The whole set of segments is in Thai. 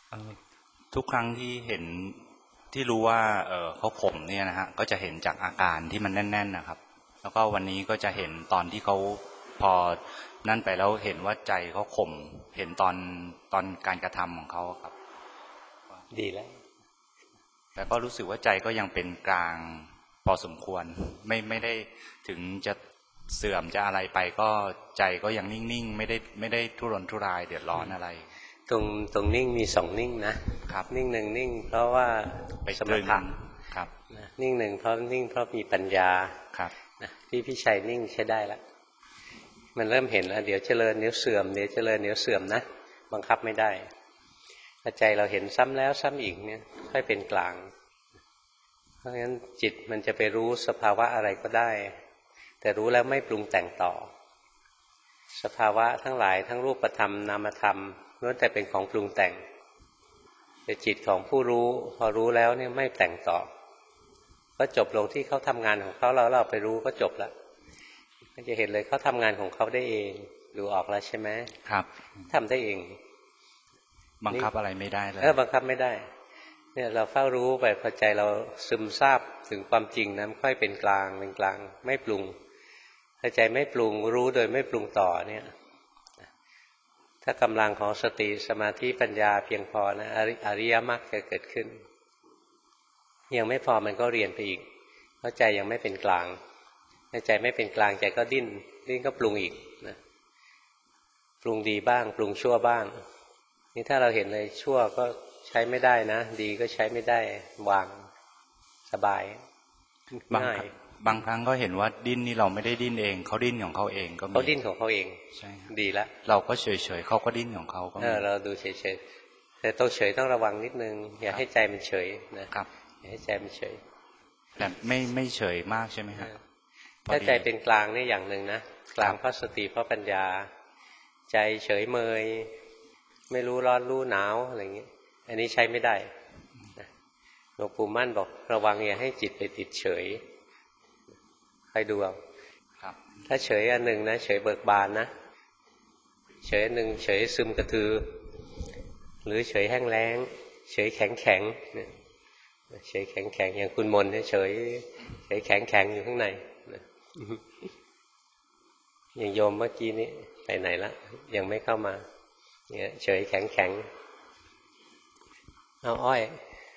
เอ่อทุกครั้งที่เห็นที่รู้ว่าเขาข่มเนี่ยนะฮะก็จะเห็นจากอาการที่มันแน่นๆนะครับแล้วก็วันนี้ก็จะเห็นตอนที่เขาพอนั่นไปแล้วเห็นว่าใจเขาข่มเห็นตอนการกระทำของเขาครับดีแล้วแต่ก็รู้สึกว่าใจก็ยังเป็นกลางพอสมควรไม่ได้ถึงจะเสื่อมจะอะไรไปก็ใจก็ยังนิ่งๆไม่ได้ทุรนทุรายเดือดร้อนอะไรตรงตรงนิ่งมีสองนิ่งนะครับนิ่งหนึ่งนิ่งเพราะว่าไปสมถะครับนะนิ่งหนึ่งเพราะนิ่งเพราะมีปัญญาครับนะที่พี่ชัยนิ่งใช้ได้แล้วมันเริ่มเห็นแล้วเดี๋ยวเจริญเดี๋ยวเสื่อมเดี๋ยวเจริญเดี๋ยวเสื่อมนะบังคับไม่ได้ถ้าใจเราเห็นซ้ำแล้วซ้ำอีกเนี่ยค่อยเป็นกลางเพราะงั้นจิตมันจะไปรู้สภาวะอะไรก็ได้แต่รู้แล้วไม่ปรุงแต่งต่อสภาวะทั้งหลายทั้งรูปธรรมนามธรรมล้วนแต่เป็นของปรุงแต่งแต่จิตของผู้รู้พอรู้แล้วเนี่ยไม่แต่งต่อก็จบลงที่เขาทำงานของเขาแล้วเราไปรู้ก็จบแล้วก็จะเห็นเลยเขาทำงานของเขาได้เองดูออกแล้วใช่ไหมครับทำได้เองบังคับอะไรไม่ได้เลยบังคับไม่ได้เนี่ยเราเฝ้ารู้ไปพอใจเราซึมซาบถึงความจริงนะค่อยเป็นกลางเป็นกลางไม่ปรุงถ้าใจไม่ปรุงรู้โดยไม่ปรุงต่อเนี่ยถ้ากำลังของสติสมาธิปัญญาเพียงพอนะอริยมรรคจะเกิดขึ้นยังไม่พอมันก็เรียนไปอีกเพราะใจยังไม่เป็นกลางถ้าใจไม่เป็นกลางใจก็ดิ้นก็ปรุงอีกนะปรุงดีบ้างปรุงชั่วบ้างนี่ถ้าเราเห็นเลยชั่วก็ใช้ไม่ได้นะดีก็ใช้ไม่ได้วางสบายง่ายบางครั้งก็เห็นว่าดิ้นนี่เราไม่ได้ดิ้นเองเขาดิ้นของเขาเองก็มีเขาดิ้นของเขาเองใช่ดีแล้วเราก็เฉยๆเขาก็ดิ้นของเขาก็มีเราดูเฉยๆแต่ต้องเฉยต้องระวังนิดนึงอย่าให้ใจมันเฉยนะครับอย่าให้ใจมันเฉยแต่ไม่เฉยมากใช่ไหมครับถ้าใจเป็นกลางนี่อย่างหนึ่งนะกลางเพราะสติเพราะปัญญาใจเฉยเมยไม่รู้ร้อนรู้หนาวอะไรอย่างนี้อันนี้ใช้ไม่ได้หลวงปู่มั่นบอกระวังอย่าให้จิตไปติดเฉยใครดูเอาถ้าเฉยอันหนึ่งนะเฉยเบิกบานนะเฉยอันหนึ่งเฉยซึมกระทือหรือเฉยแห้งแล้งเฉยแข็งแข็งเฉยแข็งแข็งอย่างคุณมนเฉยแข็งแข็งอยู่ข้างในอย่างโยมเมื่อกี้นี้ไปไหนละยังไม่เข้ามาเนี่ยเฉยแข็งแข็งเอาอ้อย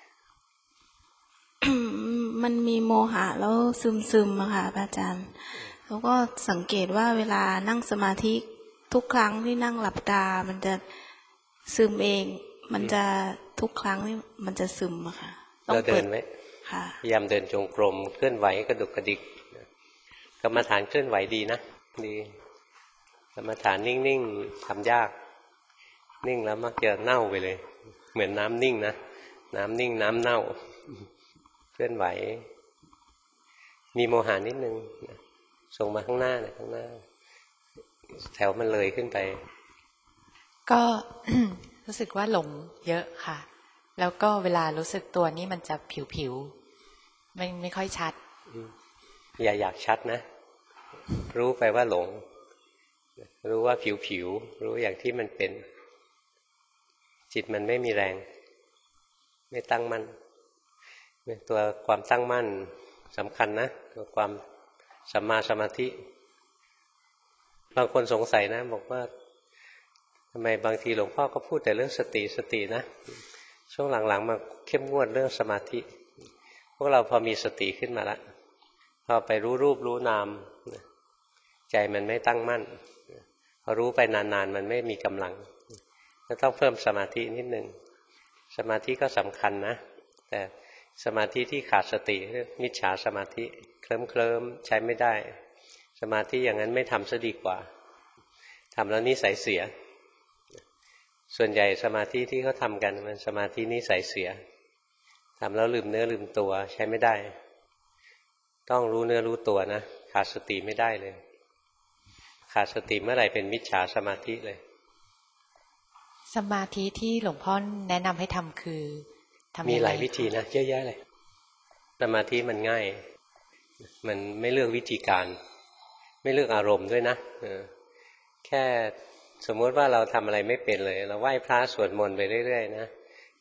มันมีโมหะแล้วซึมอะค่ะอาจารย์แล้วก็สังเกตว่าเวลานั่งสมาธิทุกครั้งที่นั่งหลับตามันจะซึมเองมันจะทุกครั้งที่มันจะซึมอะค่ะเราเดินไว้พยายามเดินจงกรมเคลื่อนไหวกระดุกกระดิกกรรมฐานเคลื่อนไหวดีนะดีกรรมฐานนิ่งๆทำยากนิ่งแล้วมักจะเน่าไปเลยเหมือนน้ำนิ่งนะน้ำนิ่งน้ำเน่าเคลื่อนไหวมีโมหะนิดนึงส่งมาข้างหน้านะข้างหน้าแถวมันเลยขึ้นไปก็ รู้สึกว่าหลงเยอะค่ะแล้วก็เวลารู้สึกตัวนี้มันจะผิวไม่ค่อยชัดอย่าอยากชัดนะรู้ไปว่าหลงรู้ว่าผิวรู้อย่างที่มันเป็นจิตมันไม่มีแรงไม่ตั้งมั่นตัวความตั้งมั่นสำคัญนะตัวความสัมมาสมาธิบางคนสงสัยนะบอกว่าทำไมบางทีหลวงพ่อก็พูดแต่เรื่องสตินะช่วงหลังๆมาเข้มงวดเรื่องสมาธิพวกเราพอมีสติขึ้นมาแล้วพอไปรู้รูปรู้นามใจมันไม่ตั้งมั่นพอรู้ไปนานๆมันไม่มีกำลังก็ต้องเพิ่มสมาธินิดนึงสมาธิก็สำคัญนะแต่สมาธิที่ขาดสติเรียกมิจฉาสมาธิเคลิ้มใช้ไม่ได้สมาธิอย่างนั้นไม่ทำซะดีกว่าทำแล้วนิสัยเสียส่วนใหญ่สมาธิที่เขาทำกันมันสมาธินิสัยเสียทำแล้วลืมเนื้อลืมตัวใช้ไม่ได้ต้องรู้เนื้อรู้ตัวนะขาดสติไม่ได้เลยขาดสติเมื่อไหร่เป็นมิจฉาสมาธิเลยสมาธิที่หลวงพ่อแนะนำให้ทำคือมีหลายวิธีนะเยอะแยะเลยสมาธิมันง่ายมันไม่เลือกวิธีการไม่เลือกอารมณ์ด้วยนะแค่สมมติว่าเราทำอะไรไม่เป็นเลยเราไหว้พระสวดมนต์ไปเรื่อยๆนะ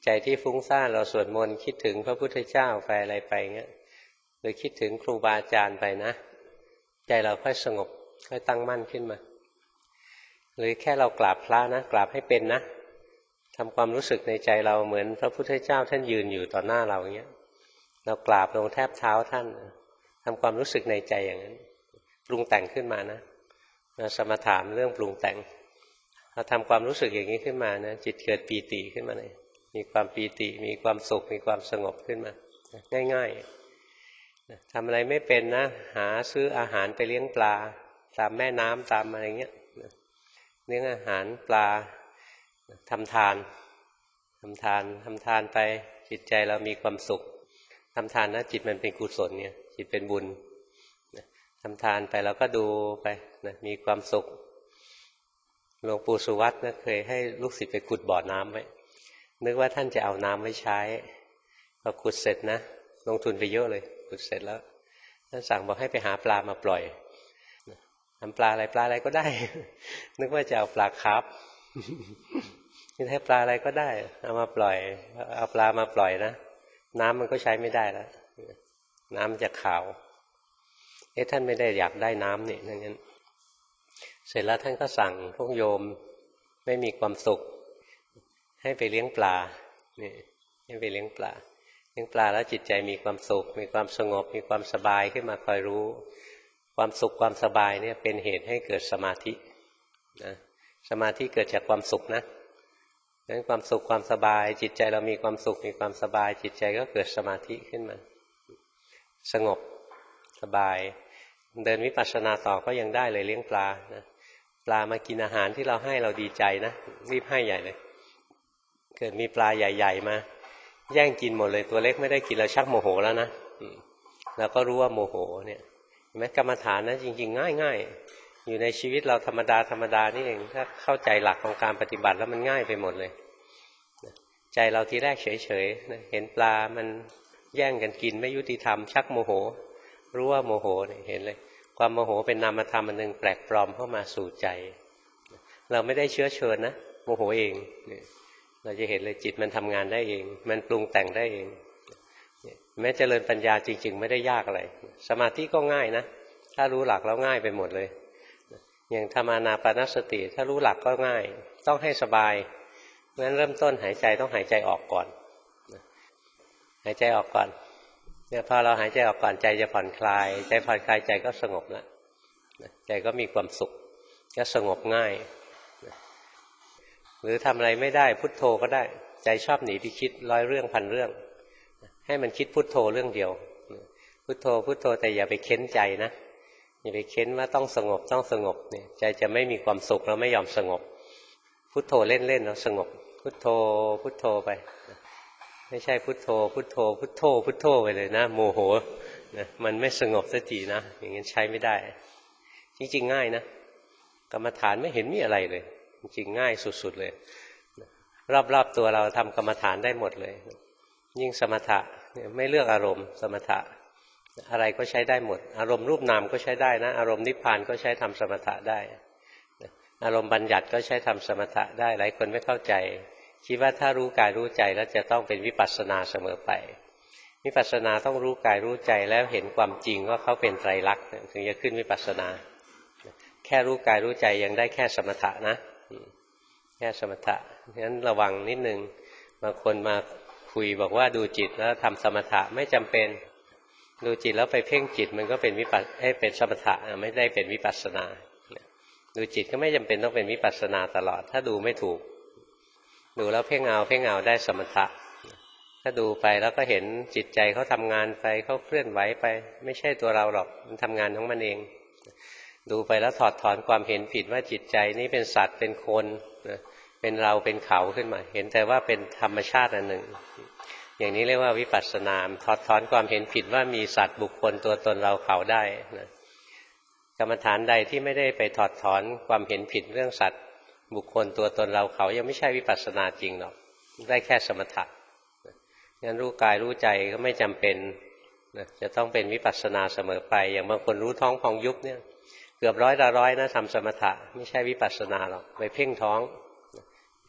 ใจที่ฟุ้งซ่านเราสวดมนต์คิดถึงพระพุทธเจ้าไปอะไรไปเงี้ยหรือคิดถึงครูบาอาจารย์ไปนะใจเราค่อยสงบค่อยตั้งมั่นขึ้นมาหรือแค่เรากราบพระนะกราบให้เป็นนะทำความรู้สึกในใจเราเหมือนพระพุทธเจ้าท่านยืนอยู่ต่อหน้าเราอย่างเงี้ยเรากราบลงแทบเท้าท่านทำความรู้สึกในใจอย่างนั้นปรุงแต่งขึ้นมานะเราสมถะเรื่องปรุงแต่งเราทำความรู้สึกอย่างนี้ขึ้นมานะจิตเกิดปีติขึ้นมาเลยมีความปีติมีความสุขมีความสงบขึ้นมาง่ายๆทำอะไรไม่เป็นนะหาซื้ออาหารไปเลี้ยงปลาตามแม่น้ำตามอะไรเงี้ยเลี้ยงอาหารปลาทำทานไปจิตใจเรามีความสุขทำทานนะจิตมันเป็นกุศลเนี่ยจิตเป็นบุญทำทานไปเราก็ดูไปนะมีความสุขหลวงปู่สุวัตนะเคยให้ลูกศิษย์ไปขุดบ่อน้ำไว้นึกว่าท่านจะเอาน้ำไว้ใช้พอขุดเสร็จนะลงทุนไปเยอะเลยขุดเสร็จแล้วท่านสั่งบอกให้ไปหาปลามาปล่อยทำปลาอะไรก็ได้ นึกว่าจะเอาปลาคาร์ฟนี่ให้ปลาอะไรก็ได้เอามาปล่อยเอาปลามาปล่อยนะน้ำมันก็ใช้ไม่ได้แล้วน้ำมันจะขาวท่านไม่ได้อยากได้น้ำนี่งั้นเสร็จแล้วท่านก็สั่งพวกโยมไม่มีความสุขให้ไปเลี้ยงปลานี่ให้ไปเลี้ยงปลาแล้วจิตใจมีความสุขมีความสงบมีความสบายขึ้นมาคอยรู้ความสุขความสบายเนี่ยเป็นเหตุให้เกิดสมาธินะสมาธิเกิดจากความสุขนะงั้นความสุขความสบายจิตใจเรามีความสุขมีความสบายจิตใจก็เกิดสมาธิขึ้นมาสงบสบายเดินวิปัสสนาต่อก็ยังได้เลยเลี้ยงปลานะปลามากินอาหารที่เราให้เราดีใจนะรีบให้ใหญ่เลยเกิดมีปลาใหญ่ๆมาแย่งกินหมดเลยตัวเล็กไม่ได้กินเราชักโมโหแล้วนะเราก็รู้ว่าโมโหเนี่ยแม้กรรมฐานนะจริงๆง่ายๆอยู่ในชีวิตเราธรรมดานี่เองถ้าเข้าใจหลักของการปฏิบัติแล้วมันง่ายไปหมดเลยใจเราทีแรกเฉยๆเห็นปลามันแย่งกันกินไม่ยุติธรรมชักโมโหรู้ว่าโมโหเนี่ยเห็นเลยความโมโหเป็นนามธรรมอันหนึ่งแปลกปลอมเข้ามาสู่ใจเราไม่ได้เชื้อเชิญนะโมโหเองเราจะเห็นเลยจิตมันทำงานได้เองมันปรุงแต่งได้เองแม้เจริญปัญญาจริงๆไม่ได้ยากอะไรสมาธิก็ง่ายนะถ้ารู้หลักแล้วง่ายไปหมดเลยอย่างธรรมานาปานสติถ้ารู้หลักก็ง่ายต้องให้สบายเพราะฉะนั้นเริ่มต้นหายใจต้องหายใจออกก่อนหายใจออกก่อนเนี่ยพอเราหายใจออกก่อนใจจะผ่อนคลายใจผ่อนคลายใจก็สงบแล้วใจก็มีความสุขก็สงบง่ายหรือทำอะไรไม่ได้พุทโธก็ได้ใจชอบหนีไปคิดร้อยเรื่องพันเรื่องให้มันคิดพุทโธเรื่องเดียวพุทโธแต่อย่าไปเค้นใจนะอย่าไปเค้นว่าต้องสงบเนี่ยใจจะไม่มีความสุขแล้วไม่ยอมสงบพุทโธเล่นๆแล้วสงบพุทโธไปไม่ใช่พุทโธไปเลยนะโมโหนะมันไม่สงบสักทีนะอย่างนี้ใช้ไม่ได้จริงๆง่ายนะกรรมฐานไม่เห็นมีอะไรเลยจริงๆง่ายสุดๆเลยรอบๆตัวเราทำกรรมฐานได้หมดเลยยิ่งสมถะไม่เลือกอารมณ์สมถะอะไรก็ใช้ได้หมดอารมณ์รูปนามก็ใช้ได้นะอารมณ์นิพพานก็ใช้ทำสมถะได้อารมณ์บัญญัติก็ใช้ทำสมถะได้หลายคนไม่เข้าใจคิดว่าถ้ารู้กายรู้ใจแล้วจะต้องเป็นวิปัสสนาเสมอไปวิปัสสนาต้องรู้กายรู้ใจแล้วเห็นความจริงว่าเขาเป็นไตรลักษณ์ถึงจะขึ้นวิปัสสนาแค่รู้กายรู้ใจยังได้แค่สมถะนะแค่สมถะงั้นระวังนิดนึงบางคนมาคุยบอกว่าดูจิตแล้วทำสมถะไม่จำเป็นดูจิตแล้วไปเพ่งจิตมันก็เป็นเป็นสมถะไม่ได้เป็นวิปัสสนาดูจิตก็ไม่จำเป็นต้องเป็นวิปัสสนาตลอดถ้าดูไม่ถูกดูแล้วเพ่งเอาได้สมถะถ้าดูไปแล้วก็เห็นจิตใจเขาทำงานไปเขาเคลื่อนไหวไปไม่ใช่ตัวเราหรอกมันทำงานของมันเองดูไปแล้วถอดถอนความเห็นผิดว่าจิตใจนี้เป็นสัตว์เป็นคนเป็นเราเป็นเขาขึ้นมาเห็นแต่ว่าเป็นธรรมชาติอันหนึ่งอย่างนี้เรียกว่าวิปัสสนาถอดถอนความเห็นผิดว่ามีสัตว์บุคคลตัวตนเราเขาได้นะกรรมฐานใดที่ไม่ได้ไปถอดถอนความเห็นผิดเรื่องสัตว์บุคคลตัวตนเราเขายังไม่ใช่วิปัสสนาจริงหรอกได้แค่สมถะงั้นรู้กายรู้ใจก็ไม่จำเป็นจะต้องเป็นวิปัสสนาเสมอไปอย่างบางคนรู้ท้องพองยุบเนี่ยเกือบร้อยนะทำสมถะไม่ใช่วิปัสสนาหรอกไปเพ่งท้อง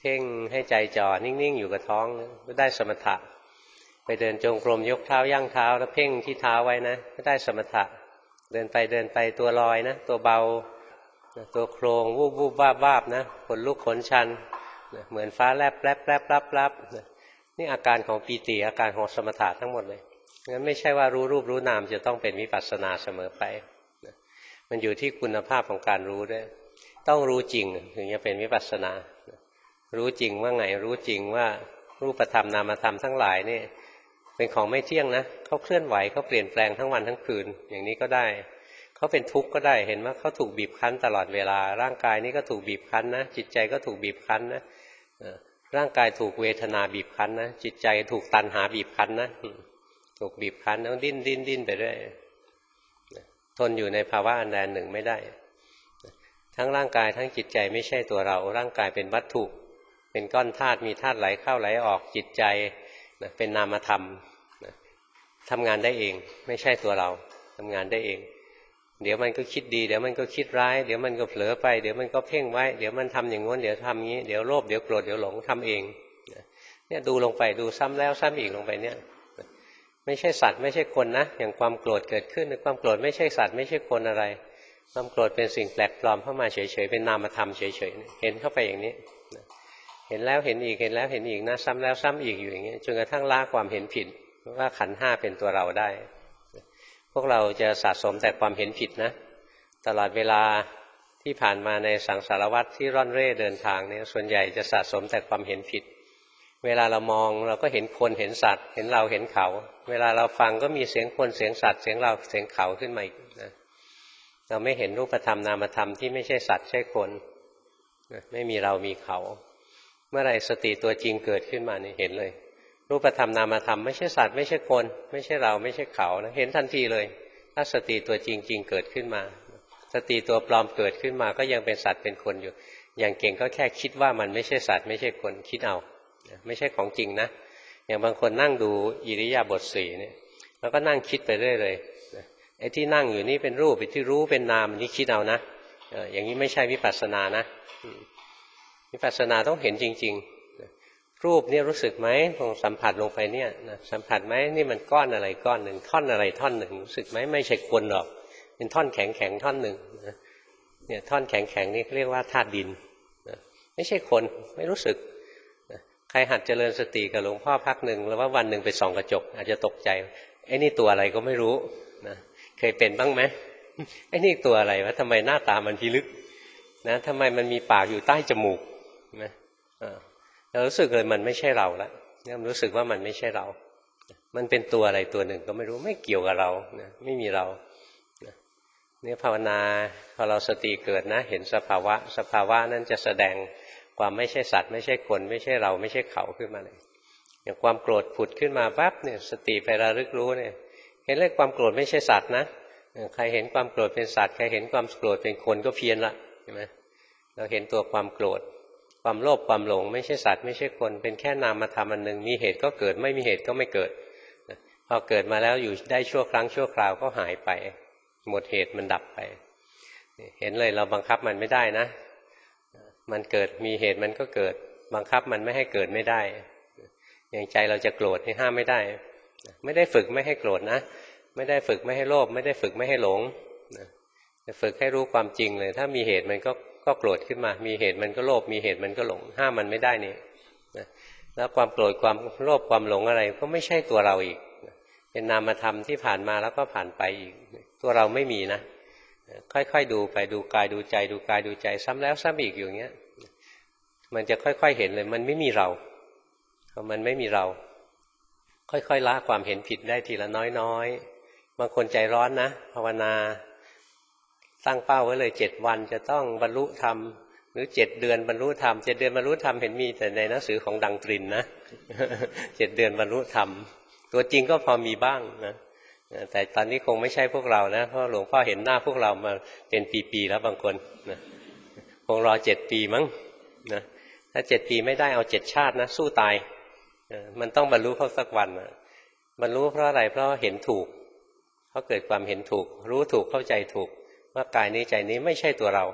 เพ่งให้ใจจ่อนิ่งๆอยู่กับท้องก็ได้สมถะไปเดินจงกรมยกเท้าย่างเท้าแล้วเพ่งที่เท้าไว้นะก็ได้สมถะเดินไปตัวลอยนะตัวเบาตัวโครงวูบวูบวาบวาบนะขนลุกขนชันเหมือนฟ้าแลบแลบแลบรับนี่อาการของปีติอาการของสมถะทั้งหมดเลยงั้นไม่ใช่ว่ารู้รูปรู้นามจะต้องเป็นวิปัสสนาเสมอไปมันอยู่ที่คุณภาพของการรู้ด้วยต้องรู้จริงถึงจะเป็นวิปัสสนารู้จริงว่าไงรู้จริงว่ารูปธรรมนามธรรมทั้งหลายนี่เป็นของไม่เที่ยงนะเขาเคลื่อนไหวเขาเปลี่ยนแปลงทั้งวันทั้งคืนอย่างนี้ก็ได้เขาเป็นทุกข์ก็ได้เห็นว่าเขาถูกบีบคั้นตลอดเวลาร่างกายนี้ก็ถูกบีบคั้นนะจิตใจก็ถูกบีบคั้นนะร่างกายถูกเวทนาบีบคั้นนะจิตใจถูกตัณหาบีบคั้นนะถูกบีบคั้นแล้วดิ้นไปเรื่อยทนอยู่ในภาวะอันใดหนึ่งไม่ได้ทั้งร่างกายทั้งจิตใจไม่ใช่ตัวเราร่างกายเป็นวัตถุเป็นก้อนธาตุมีธาตุไหลเข้าไหลออกจิตใจเป็นนามธรรมทำงานได้เองไม่ใช่ตัวเราทำงานได้เองเดี๋ยวมันก็คิดดีเดี๋ยวมันก็คิดร้ายเดี๋ยวมันก็เผลอไปเดี๋ยวมันก็เพ่งไว้เดี๋ยวมันทำอย่างง้นเดี๋ยวทำงี้เดี๋ยวโลภเดี๋ยวโกรธเดี๋ยวหลงทำเองเนี่ยดูลงไปดูซ้ำแล้วซ้ำอีกลงไปเนี่ยไม่ใช่สัตว์ไม่ใช่คนนะอย่างความโกรธเกิดขึ้นความโกรธไม่ใช่สัตว์ไม่ใช่คนอะไรความโกรธเป็นสิ่งแปลกปลอมเข้ามาเฉยๆเป็นนามธรรมเฉยๆเห็นเข้าไปอย่างนี้เห็นแล้วเห็นอีกเห็นแล้วเห็นอีกนะซ้ำแล้วซ้ำอีกอยู่อย่างนี้จนกระทั่งละความเห็นผิดว่าขันธ์ห้าเป็นตัวเราได้พวกเราจะสะสมแต่ความเห็นผิดนะตลอดเวลาที่ผ่านมาในสังสารวัฏที่ร่อนเร่เดินทางเนี่ยส่วนใหญ่จะสะสมแต่ความเห็นผิดเวลาเรามองเราก็เห็นคนเห็นสัตว์เห็นเราเห็นเขาเวลาเราฟังก็มีเสียงคนเสียงสัตว์เสียงเราเสียงเขาขึ้นมาอีกนะเราไม่เห็นรูปธรรมนามธรรมที่ไม่ใช่สัตว์ใช่คนไม่มีเรามีเขาเมื่อไรสติตัวจริงเกิดขึ้นมาเนี่ยเห็นเลยรูปธรรมนามธรรมไม่ใช่สัตว์ไม่ใช่คนไม่ใช่เราไม่ใช่เขานะเห็นทันทีเลยถ้าสติตัวจริงเกิดขึ้นมาสติตัวปลอมเกิดขึ้นมาก็ยังเป็นสัตว์เป็นคนอยู่อย่างเก่งก็แค่คิดว่ามันไม่ใช่สัตว์ไม่ใช่คนคิดเอาไม่ใช่ของจริงนะอย่างบางคนนั่งดูอิริยาบถ4เนี่ยแล้วก็นั่งคิดไปเรื่อยเลยไอ้ที่นั่งอยู่นี่เป็นรูปไอ้ที่รู้เป็นนามนี่คิดเอานะอย่างนี้ไม่ใช่วิปัสสนานะวิปัสสนาต้องเห็นจริงๆรูปเนี่ยรู้สึกไหมลองสัมผัสลงไปเนี่ยสัมผัสไหมนี่มันก้อนอะไรก้อนหนึ่งท่อนอะไรท่อนหนึ่งรู้สึกไหมไม่ใช่คนหรอกเป็นท่อนแข็งท่อนหนึ่งเนี่ยท่อนแข็งนี่เรียกว่าธาตุดินไม่ใช่คนไม่รู้สึกใครหัดเจริญสติกับหลวงพ่อพักหนึ่งแล้วว่าวันหนึ่งไปส่องกระจกอาจจะตกใจไอ้นี่ตัวอะไรก็ไม่รู้นะเคยเป็นบ้างไหมไอ้นี่ตัวอะไรวะทำไมหน้าตามันพิลึกนะทำไมมันมีปากอยู่ใต้จมูกนะเรารู้สึกเลยมันไม่ใช่เราแล้วเนี่ยรู้สึกว่ามันไม่ใช่เรามันเป็นตัวอะไรตัวหนึ่งก็ไม่รู้ไม่เกี่ยวกับเรานะไม่มีเราเนี่ยภาวนาพอเราสติเกิดนะเห็นสภาวะนั้นจะแสดงความไม่ใช่สัตว์ไม่ใช่คนไม่ใช่เราไม่ใช่เขาขึ้นมาเลยอย่างความโกรธผุดขึ้นมาปั๊บเนี่ยสติไประลึกรู้เนี่ยเห็นเลยความโกรธไม่ใช่สัตว์นะใครเห็นความโกรธเป็นสัตว์ใครเห็นความโกรธเป็นคนก็เพี้ยนละเห็นไหมเราเห็นตัวความโกรธความโลภความหลงไม่ใช่สัตว์ไม่ใช่คนเป็นแค่นามธรรมอันหนึ่งมีเหตุก็เกิดไม่มีเหตุก็ไม่เกิดพอเกิดมาแล้วอยู่ได้ชั่วครั้งชั่วคราวก็หายไปหมดเหตุมันดับไปเห็นเลยเราบังคับมันไม่ได้นะมันเกิดมีเหตุมันก็เกิดบังคับมันไม่ให้เกิดไม่ได้อย่างใจเราจะโกรธนี่ห้ามไม่ได้ไม่ได้ฝึกไม่ให้โกรธนะไม่ได้ฝึกไม่ให้โลภไม่ได้ฝึกไม่ให้หลงจะฝึกให้รู้ความจริงเลยถ้ามีเหตุมันก็โกรธขึ้นมามีเหตุมันก็โลภมีเหตุมันก็หลงห้ามมันไม่ได้นี่แล้วความโกรธความโลภความหลงอะไรก็ไม่ใช่ตัวเราอีกเป็นนามธรรมที่ผ่านมาแล้วก็ผ่านไปอีกตัวเราไม่มีนะค่อยๆดูไปดูกายดูใจดูกายดูใจซ้ำแล้วซ้ำอีกอย่างเงี้ยมันจะค่อยๆเห็นเลยมันไม่มีเรามันไม่มีเราค่อยๆละความเห็นผิดได้ทีละน้อยๆบางคนใจร้อนนะภาวนาตั้งเป้าไว้เลย7 วันจะต้องบรรลุธรรมหรือ7 เดือนบรรลุธรรม7 เดือนบรรลุธรรมเห็นมีแต่ในหนังสือของดังตรินนะ7 เดือนบรรลุธรรมตัวจริงก็พอมีบ้างนะแต่ตอนนี้คงไม่ใช่พวกเรานะเพราะหลวงพ่อเห็นหน้าพวกเรามาเป็นปีๆแล้วบางคนนะคงรอ7 ปีมั้งนะถ้า7 ปีไม่ได้เอา7 ชาตินะสู้ตายมันต้องบรรลุเข้าสักวันนะบรรลุเพราะอะไรเพราะเห็นถูกเขาเกิดความเห็นถูกรู้ถูกเข้าใจถูกว่ากายนี้ใจนี้ไม่ใช่ตัวเรา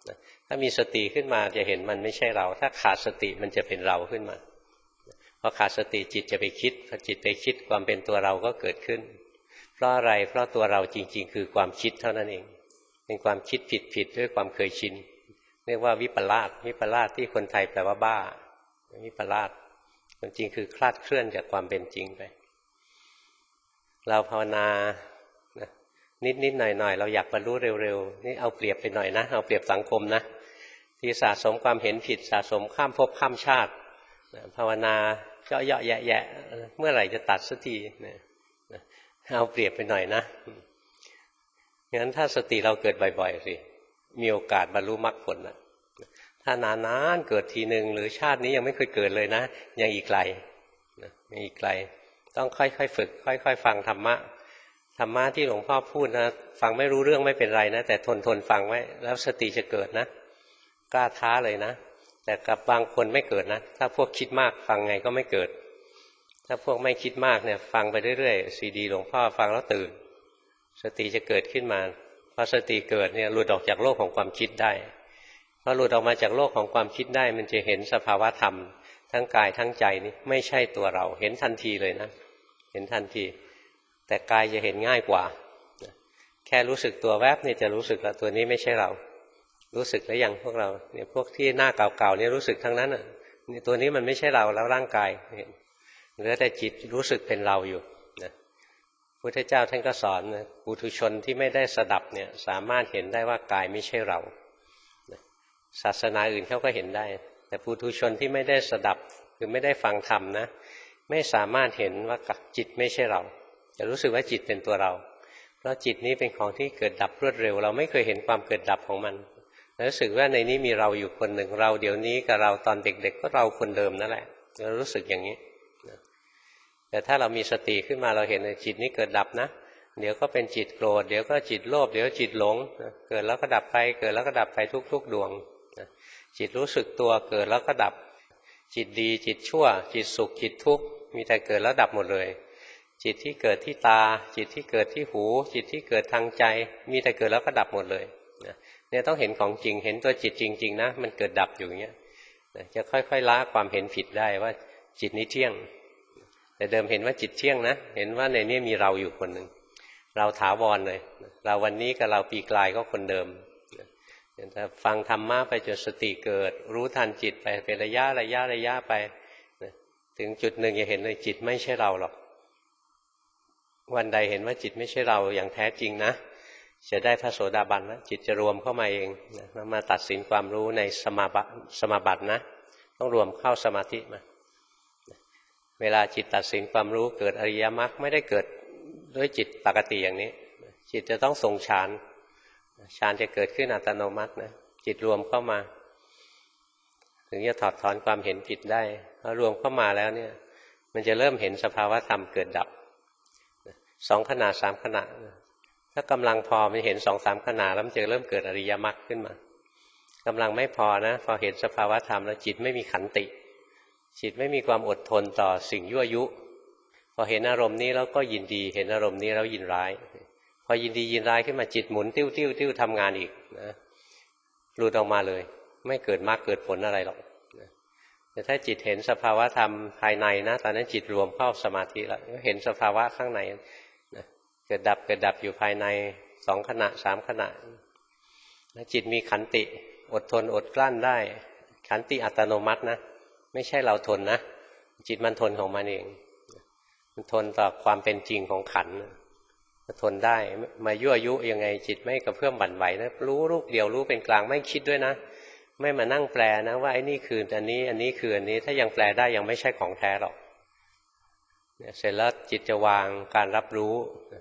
ถ้ามีสติขึ้นมาจะเห็นมันไม่ใช่เราถ้าขาดสติมันจะเป็นเราขึ้นมาพอขาดสติจิตจะไปคิดพอจิตไปคิดความเป็นตัวเราก็เกิดขึ้นเพราะอะไรเพราะตัวเราจริงๆคือความคิดเท่านั้นเองเป็นความคิดผิดด้วยความเคยชินเรียกว่าวิปลาสวิปลาสที่คนไทยแปลว่าบ้าวิปลาสความจริงคือคลาดเคลื่อนจากความเป็นจริงไปเราภาวนานิดหน่อยเราอยากบรรลุเร็วๆนี่เอาเปรียบไปหน่อยนะเอาเปรียบสังคมนะที่สะสมความเห็นผิดสะสมข้ามภพข้ามชาติภาวนาเจาะแยะเมื่อไหร่จะตัดสักทีเอาเปรียบไปหน่อยนะงั้นถ้าสติเราเกิดบ่อยๆสิมีโอกาสบรรลุมรรคผลนะถ้านานๆเกิดทีหนึ่งหรือชาตินี้ยังไม่เคยเกิดเลยนะยังอีกไกลยังอีกไกลต้องค่อยๆฝึกค่อยๆฟังธรรมะที่หลวงพ่อพูดนะฟังไม่รู้เรื่องไม่เป็นไรนะแต่ทนฟังไว้แล้วสติจะเกิดนะกล้าท้าเลยนะแต่กับบางคนไม่เกิดนะถ้าพวกคิดมากฟังไงก็ไม่เกิดถ้าพวกไม่คิดมากเนี่ยฟังไปเรื่อยๆซีดีหลวงพ่อฟังแล้วตื่นสติจะเกิดขึ้นมาพอสติเกิดเนี่ยหลุดออกจากโลกของความคิดได้พอหลุดออกมาจากโลกของความคิดได้มันจะเห็นสภาวะธรรมทั้งกายทั้งใจนี่ไม่ใช่ตัวเราเห็นทันทีเลยนะเห็นทันทีแต่กายจะเห็นง่ายกว่าแค่รู้สึกตัวแวบนี่จะรู้สึกแล้วตัวนี้ไม่ใช่เรารู้สึกแล้วยังพวกเราเนี่ยพวกที่หน้าเก่าๆนี่รู้สึกทั้งนั้นอ่ะนี่ตัวนี้มันไม่ใช่เราแล้วร่างกายเหลือแต่จิตรู้สึกเป็นเราอยู่นะพุทธเจ้าท่านก็สอนนะปุถุชนที่ไม่ได้สดับเนี่ยสามารถเห็นได้ว่ากายไม่ใช่เราศาสนาอื่นเขาก็เห็นได้แต่ปุถุชนที่ไม่ได้สดับคือไม่ได้ฟังธรรมนะไม่สามารถเห็นว่าจิตไม่ใช่เราจะรู้สึกว่าจิตเป็นตัวเราเพราะจิตนี้เป็นของที่เกิดดับรวดเร็วเราไม่เคยเห็นความเกิดดับของมันรู้สึกว่าในนี้มีเราอยู่คนหนึ่งเราเดี๋ยวนี้กับเราตอนเด็กๆก็เราคนเดิมนั่นแหละเรารู้สึกอย่างนี้แต่ถ้าเรามีสติขึ้นมาเราเห็นในจิตนี้เกิดดับนะเดี๋ยวก็เป็นจิตโกรธเดี๋ยวก็จิตโลภเดี๋ยวจิตหลงเกิดแล้วก็ดับไปเกิดแล้วก็ดับไปทุกๆดวงจิตรู้สึกตัวเกิดแล้วก็ดับจิตดีจิตชั่วจิตสุขจิตทุกข์มีแต่เกิดแล้วดับหมดเลยจิตที่เกิดที่ตาจิตที่เกิดที่หูจิตที่เกิดทางใจมีแต่เกิดแล้วก็ดับหมดเลยเนี่ยต้องเห็นของจริงเห็นตัวจิตจริงๆนะมันเกิดดับอยู่อย่างเงี้ยจะค่อยๆละความเห็นผิดได้ว่าจิตนี้เที่ยงแต่เดิมเห็นว่าจิตเที่ยงนะเห็นว่าในนี้มีเราอยู่คนหนึ่งเราถาวรเลยเราวันนี้กับเราปีกลายก็คนเดิมถ้าฟังธรรมะไปจนสติเกิดรู้ทันจิตไปเป็นระยะไปถึงจุดหนึ่งจะเห็นเลยจิตไม่ใช่เราหรอกวันใดเห็นว่าจิตไม่ใช่เราอย่างแท้จริงนะจะได้พระโสดาบันนะจิตจะรวมเข้ามาเองแล้วมาตัดสินความรู้ในสมาบัตินะต้องรวมเข้าสมาธิมาเวลาจิตตัดสินความรู้เกิดอริยมรรคไม่ได้เกิดด้วยจิตปกติอย่างนี้จิตจะต้องทรงฌานจะเกิดขึ้นอัตโนมัตินะจิตรวมเข้ามาถึงจะถอดถอนความเห็นผิดได้พอรวมเข้ามาแล้วเนี่ยมันจะเริ่มเห็นสภาวะธรรมเกิดดับ2 ขณะ 3 ขณะถ้ากำลังพอมันเห็น 2-3 ขณะแล้วมันจะเริ่มเกิดอริยมรรคขึ้นมากำลังไม่พอนะพอเห็นสภาวะธรรมแล้วจิตไม่มีขันติจิตไม่มีความอดทนต่อสิ่งยั่วยุพอเห็นอารมณ์นี้แล้วก็ยินดีเห็นอารมณ์นี้แล้วยินร้ายพอยินดียินร้ายขึ้นมาจิตหมุนติ้วทำงานอีกนะหลุดออกมาเลยไม่เกิดมรรคเกิดผลอะไรหรอกแต่ถ้าจิตเห็นสภาวะธรรมภายในนะตอนนั้นจิตรวมเข้าสมาธิแล้วเห็นสภาวะข้างในนะเกิดดับอยู่ภายใน2 ขณะ 3 ขณะแล้วจิตมีขันติอดทนอดกลั้นได้ขันติอัตโนมัตินะไม่ใช่เราทนนะจิตมันทนของมันเองมันทนต่อความเป็นจริงของขันธ์ทนได้มายั่วยุยังไงจิตไม่กระเพื่อมบั่นไหวนะรู้ลูกเดียวรู้เป็นกลางไม่คิดด้วยนะไม่มานั่งแปลนะว่าไอ้นี่คืออันนี้คืออันนี้ถ้ายังแปลได้ยังไม่ใช่ของแท้หรอกเสร็จแล้วจิตจะวางการรับรู้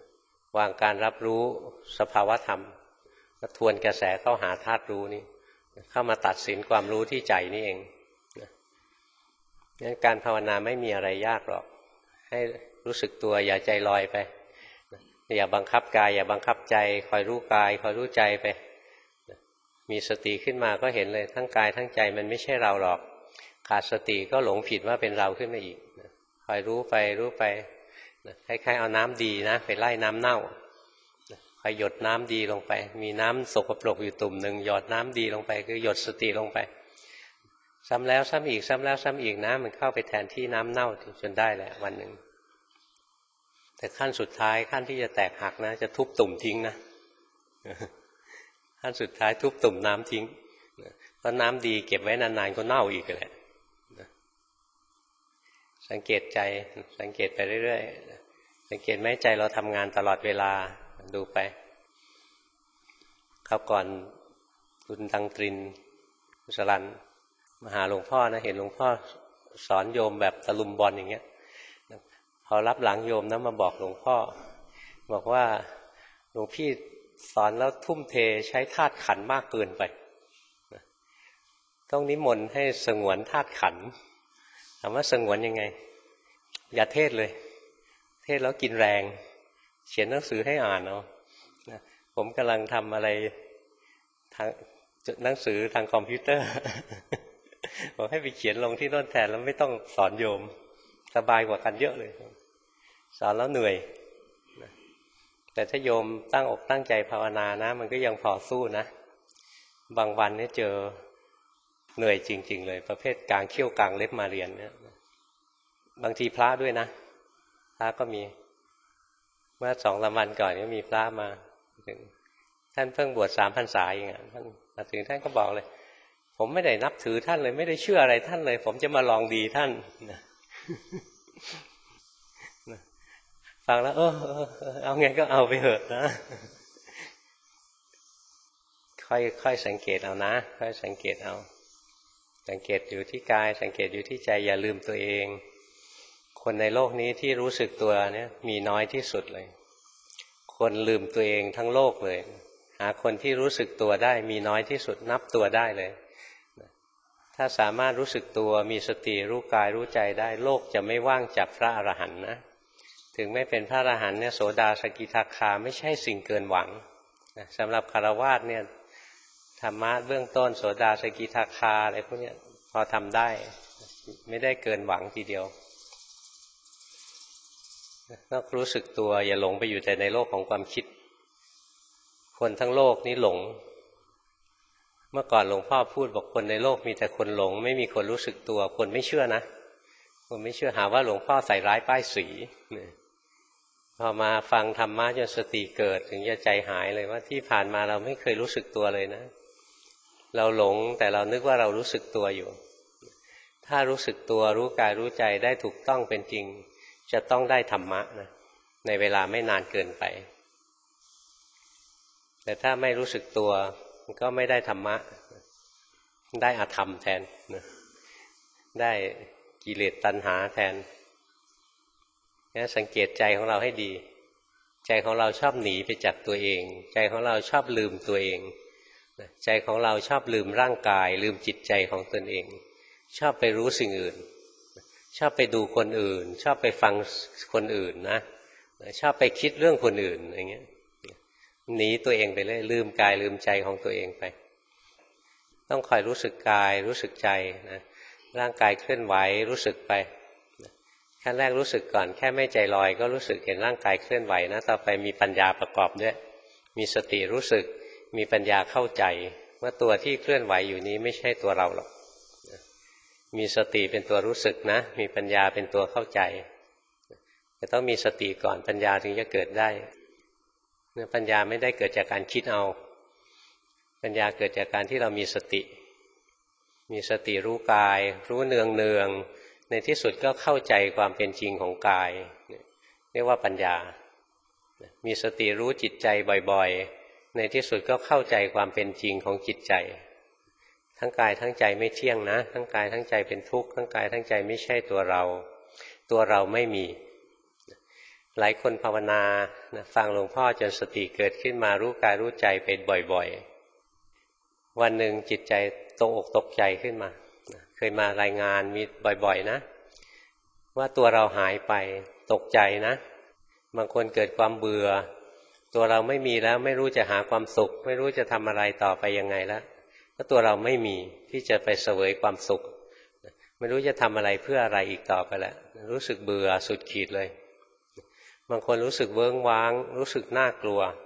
สภาวะธรรมทวนกระแสเข้าหาธาตุรู้นี่เข้ามาตัดสินความรู้ที่ใจนี่เองงั้นการภาวนาไม่มีอะไรยากหรอกให้รู้สึกตัวอย่าใจลอยไปอย่าบังคับกายอย่าบังคับใจคอยรู้กายคอยรู้ใจไปมีสติขึ้นมาก็เห็นเลยทั้งกายทั้งใจมันไม่ใช่เราหรอกขาดสติก็หลงผิดว่าเป็นเราขึ้นมาอีกคอยรู้ไปคล้ายๆเอาน้ำดีนะไปไล่น้ำเน่าคอยหยดน้ำดีลงไปมีน้ำสกปรกอยู่ตุ่มหนึ่งหยดน้ำดีลงไปคือหยดสติลงไปซ้ำแล้วซ้ำอีกซ้ำแล้วซ้ำอีกนะมันเข้าไปแทนที่น้ำเน่าจนได้แหละวันหนึ่งแต่ขั้นสุดท้ายขั้นที่จะแตกหักนะจะทุบตุ่มทิ้งนะขั้นสุดท้ายทุบตุ่มน้ำทิ้งเพราะน้ำดีเก็บไว้นานๆก็เน่าอีกแหละสังเกตใจสังเกตไปเรื่อยๆสังเกตไหมใจเราทำงานตลอดเวลาดูไปคราวก่อนคุณตังตรินสรันมาหาหลวงพ่อนะเห็นหลวงพ่อสอนโยมแบบตะลุมบอลอย่างเงี้ยพอรับหลังโยมนะมาบอกหลวงพ่อบอกว่าหลวงพี่สอนแล้วทุ่มเทใช้ธาตุขันธ์มากเกินไปต้องนิมนต์ให้สงวนธาตุขันธ์ถามว่าสงวนยังไงอย่าเทศเลยเทศแล้วกินแรงเขียนหนังสือให้อ่านเอาผมกำลังทำอะไรทางหนังสือทางคอมพิวเตอร์บอกให้ไปเขียนลงที่โน่นแทนแล้วไม่ต้องสอนโยมสบายกว่ากันเยอะเลยสอนแล้วเหนื่อยแต่ถ้าโยมตั้งอกตั้งใจภาวนานะมันก็ยังพอสู้นะบางวันเนี่ยเจอเหนื่อยจริงๆเลยประเภทกลางเขี้ยวกลางเล็บมาเรียนเนี่ยบางทีพระด้วยนะพระก็มีเมื่อ2-3 วันก่อนก็มีพระมาถึงท่านเพิ่งบวช3 พรรษาเองท่านมาถึงท่านก็บอกเลยผมไม่ได้นับถือท่านเลยไม่ได้เชื่ออะไรท่านเลยผมจะมาลองดีท่านฟังแล้วเอาไงก็เอาไปเถอะนะค่อยสังเกตเอานะค่อยสังเกตเอาสังเกตอยู่ที่กายสังเกตอยู่ที่ใจอย่าลืมตัวเองคนในโลกนี้ที่รู้สึกตัวเนี่ยมีน้อยที่สุดเลยคนลืมตัวเองทั้งโลกเลยหาคนที่รู้สึกตัวได้มีน้อยที่สุดนับตัวได้เลยถ้าสามารถรู้สึกตัวมีสติรู้กายรู้ใจได้โลกจะไม่ว่างจากพระอรหันต์นะถึงไม่เป็นพระอรหันต์เนี่ยโสดาสกิทาคาไม่ใช่สิ่งเกินหวังสำหรับคฤหัสถ์เนี่ยธรรมะเบื้องต้นโสดาสกิทาคาอะไรพวกนี้พอทำได้ไม่ได้เกินหวังทีเดียวต้องรู้สึกตัวอย่าหลงไปอยู่แต่ในโลกของความคิดคนทั้งโลกนี้หลงเมื่อก่อนหลวงพ่อพูดบอกคนในโลกมีแต่คนหลงไม่มีคนรู้สึกตัวคนไม่เชื่อนะคนไม่เชื่อหาว่าหลวงพ่อใส่ร้ายป้ายสีพอมาฟังธรรมะจนสติเกิดถึงจะใจหายเลยว่าที่ผ่านมาเราไม่เคยรู้สึกตัวเลยนะเราหลงแต่เรานึกว่าเรารู้สึกตัวอยู่ถ้ารู้สึกตัวรู้กายรู้ใจได้ถูกต้องเป็นจริงจะต้องได้ธรรมะนะในเวลาไม่นานเกินไปแต่ถ้าไม่รู้สึกตัวก็ไม่ได้ธรรมะได้อธรรมแทนได้กิเลสตัณหาแทนงั้นสังเกตใจของเราให้ดีใจของเราชอบหนีไปจากตัวเองใจของเราชอบลืมตัวเองใจของเราชอบลืมร่างกายลืมจิตใจของตนเองชอบไปรู้สิ่งอื่นชอบไปดูคนอื่นชอบไปฟังคนอื่นนะชอบไปคิดเรื่องคนอื่นอย่างเงี้ยหนีตัวเองไปเลยลืมกายลืมใจของตัวเองไปต้องคอยรู้สึกกายรู้สึกใจนะร่างกายเคลื่อนไหวรู้สึกไปขั้นแรกรู้สึกก่อนแค่ไม่ใจลอยก็รู้สึกเห็นร่างกายเคลื่อนไหวนะต่อไปมีปัญญาประกอบด้วยมีสติรู้สึกมีปัญญาเข้าใจว่าตัวที่เคลื่อนไหวอยู่นี้ไม่ใช่ตัวเราหรอกมีสติเป็นตัวรู้สึกนะมีปัญญาเป็นตัวเข้าใจแต่ต้องมีสติก่อนปัญญาถึงจะเกิดได้เนี่ยปัญญาไม่ได้เกิดจากการคิดเอาปัญญาเกิดจากการที่เรามีสติรู้กายรู้เนืองในที่สุดก็เข้าใจความเป็นจริงของกายเรียกว่าปัญญามีสติรู้จิตใจบ่อยๆในที่สุดก็เข้าใจความเป็นจริงของจิตใจทั้งกายทั้งใจไม่เที่ยงนะทั้งกายทั้งใจเป็นทุกข์ทั้งกายทั้งใจไม่ใช่ตัวเราไม่มีหลายคนภาวนาฟังหลวงพ่อจนสติเกิดขึ้นมารู้กายรู้ใจเป็นบ่อยๆวันหนึ่งจิตใจตกอกตกใจขึ้นมาเคยมารายงานมีบ่อยๆนะว่าตัวเราหายไปตกใจนะบางคนเกิดความเบื่อตัวเราไม่มีแล้วไม่รู้จะหาความสุขไม่รู้จะทำอะไรต่อไปยังไงแล้วเพราะตัวเราไม่มีที่จะไปเสวยความสุขไม่รู้จะทำอะไรเพื่ออะไรอีกต่อไปแล้วรู้สึกเบื่อสุดขีดเลยบางคนรู้สึกเวิ้งว้างรู้สึกน่ากลัว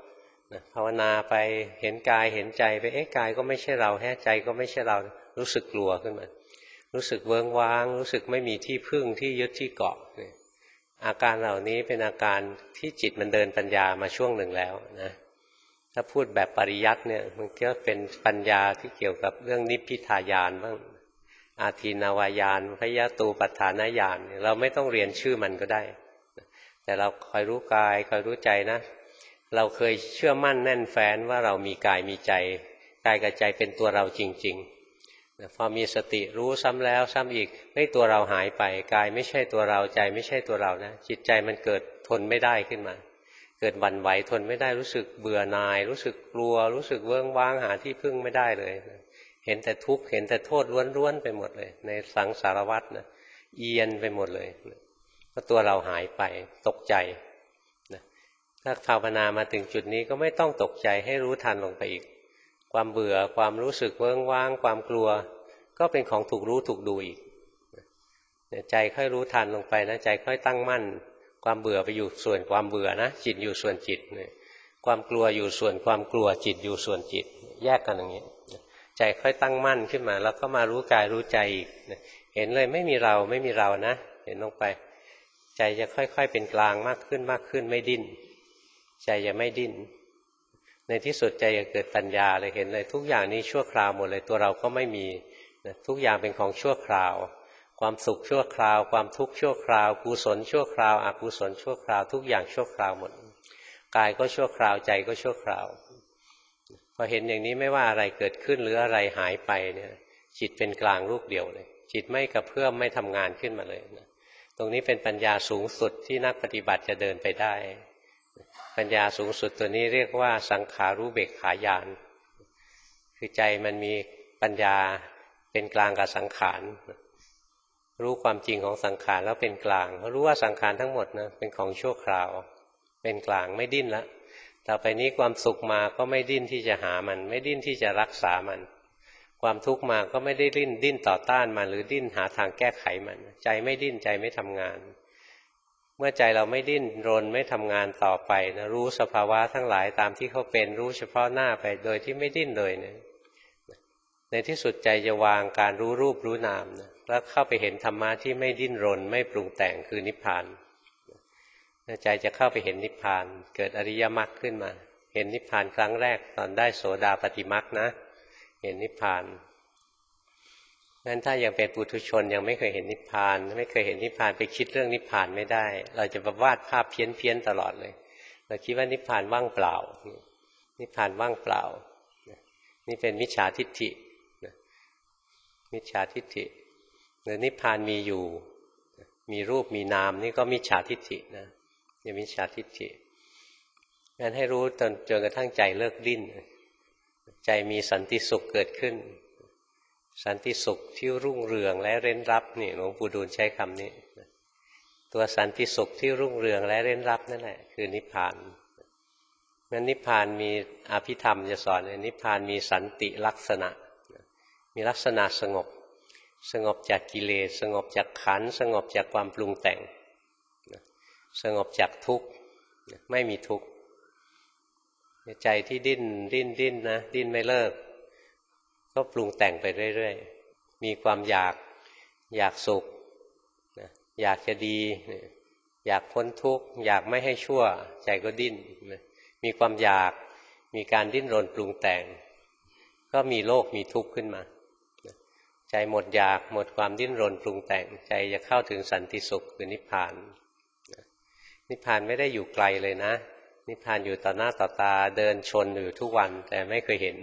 ภาวนาไปเห็นกายเห็นใจไปกายก็ไม่ใช่เราใจก็ไม่ใช่เรารู้สึกกลัวขึ้นมารู้สึกเวิ้งว้างรู้สึกไม่มีที่พึ่งที่ยึดที่เกาะอาการเหล่านี้เป็นอาการที่จิตมันเดินปัญญามาช่วงหนึ่งแล้วนะถ้าพูดแบบปริยัติเนี่ยมันก็เป็นปัญญาที่เกี่ยวกับเรื่องนิพพิทายานบ้างอาทินาวายานพยตูปัฏฐานญาณเราไม่ต้องเรียนชื่อมันก็ได้แต่เราคอยรู้กายคอยรู้ใจนะเราเคยเชื่อมั่นแน่นแฟ้นว่าเรามีกายมีใจกายกับใจเป็นตัวเราจริงๆพอมีสติรู้ซ้ำแล้วซ้ำอีกตัวเราหายไปกายไม่ใช่ตัวเราใจไม่ใช่ตัวเรานะจิตใจมันเกิดทนไม่ได้ขึ้นมาเกิดหวั่นไหวทนไม่ได้รู้สึกเบื่อหน่ายรู้สึกกลัวรู้สึกเวิ้งว้างหาที่พึ่งไม่ได้เลยเห็นแต่ทุกข์เห็นแต่โทษล้วนๆไปหมดเลยในสังสารวัฏนะเอียนไปหมดเลยก็ตัวเราหายไปตกใจนะถ้าภาวนามาถึงจุดนี้ก็ไม่ต้องตกใจให้รู้ทันลงไปอีกความเบื่อความรู้สึกเวิ้งว้างความกลัวก็เป็นของถูกรู้ถูกดูอีกใจค่อยรู้ทันลงไปนะใจค่อยตั้งมั่นความเบื่อไปอยู่ส่วนความเบื่อนะจิตอยู่ส่วนจิตความกลัวอยู่ส่วนความกลัวจิตอยู่ส่วนจิตแยกกันอย่างนี้ใจค่อยตั้งมั่นขึ้นมาแล้วก็มารู้กายรู้ใจอีกเห็นเลยไม่มีเราไม่มีเรานะเห็นลงไปใจจะค่อยๆเป็นกลางมากขึ้นมากขึ้นไม่ดิ้นใจจะไม่ดิ้นในที่สุดใจจะเกิดปัญญาเลยเห็นเลยทุกอย่างนี้ชั่วคราวหมดเลยตัวเราก็ไม่มีทุกอย่างเป็นของชั่วคราวความสุขชั่วคราวความทุกข์ชั่วคราวกุศลชั่วคราวอกุศลชั่วคราวทุกอย่างชั่วคราวหมดกายก็ชั่วคราวใจก็ชั่วคราวพอเห็นอย่างนี้ไม่ว่าอะไรเกิดขึ้นหรืออะไรหายไปเนี่ยจิตเป็นกลางรูปเดียวเลยจิตไม่กระเพื่อมไม่ทำงานขึ้นมาเลยตรงนี้เป็นปัญญาสูงสุดที่นักปฏิบัติจะเดินไปได้ปัญญาสูงสุดตัวนี้เรียกว่าสังขารุเบกขายานคือใจมันมีปัญญาเป็นกลางกับสังขารรู้ความจริงของสังขารแล้วเป็นกลางรู้ว่าสังขารทั้งหมดนะเป็นของชั่วคราวเป็นกลางไม่ดิ้นละต่อไปนี้ความสุขมาก็ไม่ดิ้นที่จะหามันไม่ดิ้นที่จะรักษามันความทุกข์มาก็ไม่ได้ดิ้นต่อต้านมันหรือดิ้นหาทางแก้ไขมันใจไม่ดิ้นใจไม่ทำงานเมื่อใจเราไม่ดิ้นรนไม่ทำงานต่อไปนะรู้สภาวะทั้งหลายตามที่เขาเป็นรู้เฉพาะหน้าไปโดยที่ไม่ดิ้นเลยเนี่ยในที่สุดใจจะวางการรู้รูปรู้นามนะแล้วเข้าไปเห็นธรรมะที่ไม่ดิ้นรนไม่ปรุงแต่งคือนิพพานใจจะเข้าไปเห็นนิพพานเกิดอริยมรรคขึ้นมาเห็นนิพพานครั้งแรกตอนได้โสดาปัตติมรรคนะเห็นนิพพานงั้นถ้ายังเป็นปุถุชนยังไม่เคยเห็นนิพพานไม่เคยเห็นนิพพานไปคิดเรื่องนิพพานไม่ได้เราจะวาดภาพเพี้ยนตลอดเลยเราคิดว่านิพพานว่างเปล่านิพพานว่างเปล่านี่เป็นมิจฉาทิฏฐิมิจฉาทิฏฐิหรือนิพพานมีอยู่มีรูปมีนามนี่ก็มิจฉาทิฏฐินะอย่ามิจฉาทิฏฐิงั้นให้รู้จนกระทั่งใจเลิกดิ้นใจมีสันติสุขเกิดขึ้นสันติสุขที่รุ่งเรืองและเร้นลับนี่หลวงปู่ดูลใช้คำนี้ตัวสันติสุขที่รุ่งเรืองและเร้นลับนั่นแหละคือนิพพานงั้นนิพพานมีอภิธรรมจะสอนนิพพานมีสันติลักษณะมีลักษณะสงบสงบจากกิเลสสงบจากขันธ์สงบจากความปรุงแต่งสงบจากทุกข์ไม่มีทุกข์ใจที่ดิ้นนะดิ้นไม่เลิกก็ปรุงแต่งไปเรื่อยๆมีความอยากสุขอยากจะดีอยากพ้นทุกข์อยากไม่ให้ชั่วใจก็ดิ้นมีความอยากมีการดิ้นรนปรุงแต่งก็มีโลกมีทุกข์ขึ้นมาใจหมดอยากหมดความดิ้นรนปรุงแต่งใจจะเข้าถึงสันติสุขคือนิพพานนิพพานไม่ได้อยู่ไกลเลยนะนิพพานอยู่ต่อหน้าต่อตาเดินชนอยู่ทุกวันแต่ไม่เคยเห็น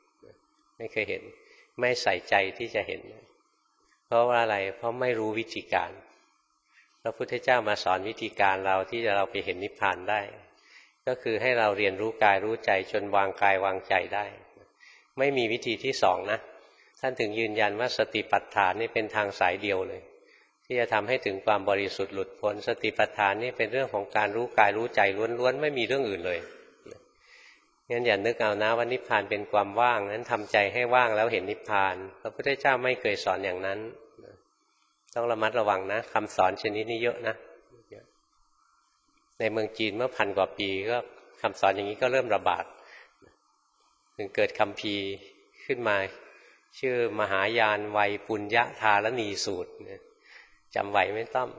ไม่ใส่ใจที่จะเห็นเพราะว่าอะไรเพราะไม่รู้วิธีการพระพุทธเจ้ามาสอนวิธีการเราที่จะเราไปเห็นนิพพานได้ก็คือให้เราเรียนรู้กายรู้ใจจนวางกายวางใจได้ไม่มีวิธีที่สองนะท่านถึงยืนยันว่าสติปัฏฐานนี่เป็นทางสายเดียวเลยที่จะทำให้ถึงความบริสุทธิ์หลุดพ้นสติปัฏฐานนี่เป็นเรื่องของการรู้กายรู้ใจล้วนๆไม่มีเรื่องอื่นเลยงั้นอย่านึกเอานะว่านิพพานเป็นความว่างนั้นทำใจให้ว่างแล้วเห็นนิพพานพระพุทธเจ้าไม่เคยสอนอย่างนั้นต้องระมัดระวังนะคำสอนชนิดนี้เยอะนะในเมืองจีนเมื่อ1,000 กว่าปีก็คำสอนอย่างนี้ก็เริ่มระบาดถึงเกิดคัมภีร์ขึ้นมาชื่อมหายานไวยปุญญธารณีสูตรจำไหวไหมต้อม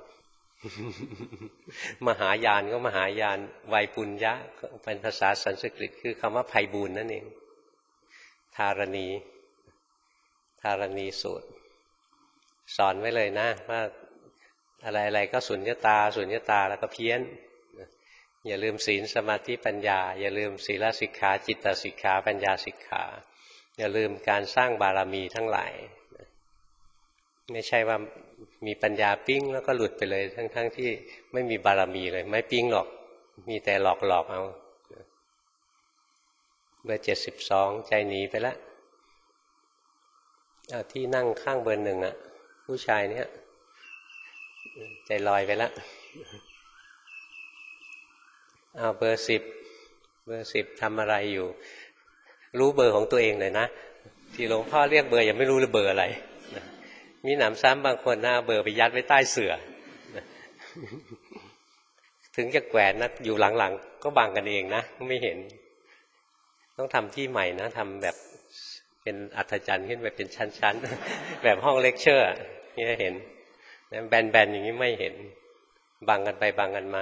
มหายานก็มหายานไวยปุญญะเป็นภาษาสันสกฤตคือคำว่าไพบูลย์นั่นเองธารณีสูตรสอนไว้เลยนะว่าอะไรๆก็สุญญตาแล้วก็เพี้ยนอย่าลืมศีลสมาธิปัญญาอย่าลืมศีลสิกขาจิตตสิกขาปัญญาสิกขาอย่าลืมการสร้างบารมีทั้งหลายไม่ใช่ว่ามีปัญญาปิ้งแล้วก็หลุดไปเลยทั้งที่ไม่มีบารมีเลยไม่ปิ้งหรอกมีแต่หลอกเอาเบอร์72ใจหนีไปแล้วที่นั่งข้างเบอร์1อ่ะผู้ชายเนี้ยใจลอยไปแล้วเบอร์10ทำอะไรอยู่รู้เบอร์ของตัวเองหน่อยนะที่หลวงพ่อเรียกเบอร์ยังไม่รู้เลยเบอร์อะไรมีหนำซ้ำบางคนนะเบอร์ไปยัดไว้ใต้เสื่อถึงจะแขวนนะอยู่หลังๆก็บังกันเองนะไม่เห็นต้องทำที่ใหม่นะทำแบบเป็นอัศจรรย์ขึ้นไปเป็นชั้นๆแบบห้องเลคเชอร์นี่เห็นแบนๆอย่างนี้ไม่เห็นบังกันไปบังกันมา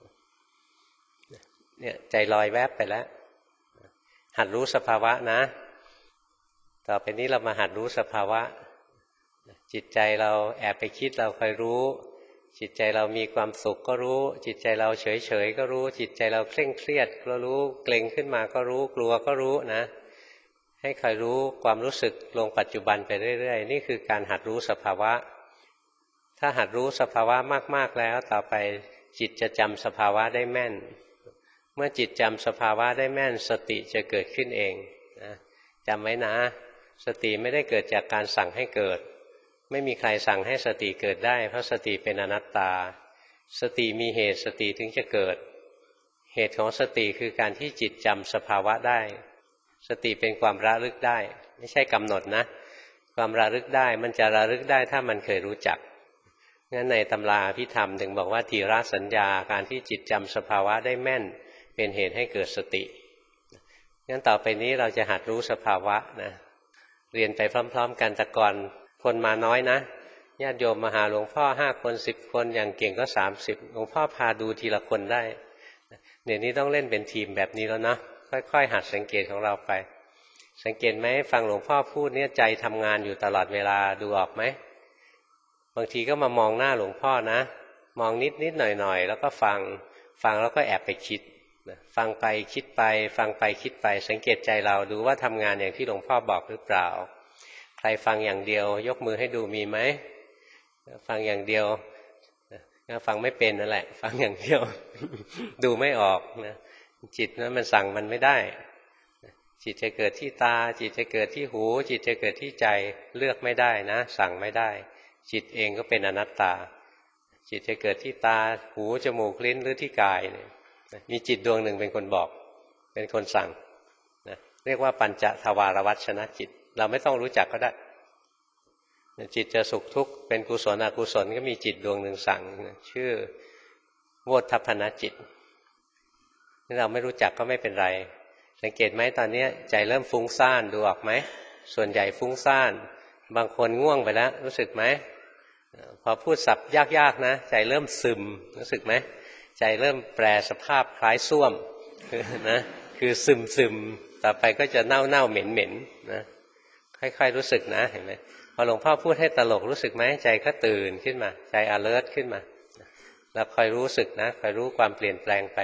เนี่ยใจลอยแวบไปแล้วหัดรู้สภาวะนะต่อไปนี้เรามาหัดรู้สภาวะจิตใจเราแอบไปคิดเราคอยรู้จิตใจเรามีความสุขก็รู้จิตใจเราเฉยๆก็รู้จิตใจเราเคร่งเครียดก็รู้เกร็งขึ้นมาก็รู้กลัวก็รู้นะให้คอยรู้ความรู้สึกลงปัจจุบันไปเรื่อยๆนี่คือการหัดรู้สภาวะถ้าหัดรู้สภาวะมากๆแล้วต่อไปจิตจะจำสภาวะได้แม่นเมื่อจิตจำสภาวะได้แม่นสติจะเกิดขึ้นเองนะจำไว้นะสติไม่ได้เกิดจากการสั่งให้เกิดไม่มีใครสั่งให้สติเกิดได้เพราะสติเป็นอนัตตาสติมีเหตุสติถึงจะเกิดเหตุของสติคือการที่จิตจำสภาวะได้สติเป็นความระลึกได้ไม่ใช่กำหนดนะความระลึกได้มันจะระลึกได้ถ้ามันเคยรู้จักงั้นในตำราอภิธรรมถึงบอกว่าทีฆสัญญาการที่จิตจำสภาวะได้แม่นเป็นเหตุให้เกิดสติงั้นต่อไปนี้เราจะหัดรู้สภาวะนะเรียนไปพร้อมๆกันแต่ก่อนคนมาน้อยนะญาติโยมมาหาหลวงพ่อ5 คน10 คนอย่างเก่งก็30หลวงพ่อพาดูทีละคนได้เดี๋ยวนี้ต้องเล่นเป็นทีมแบบนี้แล้วนะค่อยๆหัดสังเกตของเราไปสังเกตไหมฟังหลวงพ่อพูดเนี่ยใจทำงานอยู่ตลอดเวลาดูออกไหมบางทีก็มามองหน้าหลวงพ่อนะมองนิดๆหน่อยๆแล้วก็ฟังแล้วก็แอบไปคิดฟังไปคิดไปฟังไปคิดไปสังเกตใจเราดูว่าทำงานอย่างที่หลวงพ่อบอกหรือเปล่าใครฟังอย่างเดียวยกมือให้ดูมีไหมฟังอย่างเดียวฟังไม่เป็นนั่นแหละฟังอย่างเดียว ดูไม่ออกนะจิตนั้นมันสั่งมันไม่ได้จิตจะเกิดที่ตาจิตจะเกิดที่หูจิตจะเกิดที่ใจเลือกไม่ได้นะสั่งไม่ได้จิตเองก็เป็นอนัตตาจิตจะเกิดที่ตาหูจมูกลิ้นหรือที่กายเนี่ยมีจิตดวงหนึ่งเป็นคนบอกเป็นคนสั่งนะเรียกว่าปัญจทวารวัชนะจิตเราไม่ต้องรู้จักก็ได้จิตจะสุขทุกข์เป็นกุศลอกุศลก็มีจิตดวงหนึ่งสั่งชื่อโวทัพพนจิตนี่เราไม่รู้จักก็ไม่เป็นไรสังเกตไหมตอนนี้ใจเริ่มฟุ้งซ่านดูออกไหมส่วนใหญ่ฟุ้งซ่านบางคนง่วงไปแล้วรู้สึกไหมพอพูดศัพท์ยากๆนะใจเริ่มซึมรู้สึกไหมใจเริ่มแปรสภาพคล้ายส้วมนะคือซึมต่อไปก็จะเน่าเหม็นนะค่อยๆรู้สึกนะเห็นไหมพอหลวงพ่อพูดให้ตลกรู้สึกไหมใจก็ตื่นขึ้นมาใจ alert ขึ้นมาแล้วคอยรู้สึกนะคอยรู้ความเปลี่ยนแปลงไป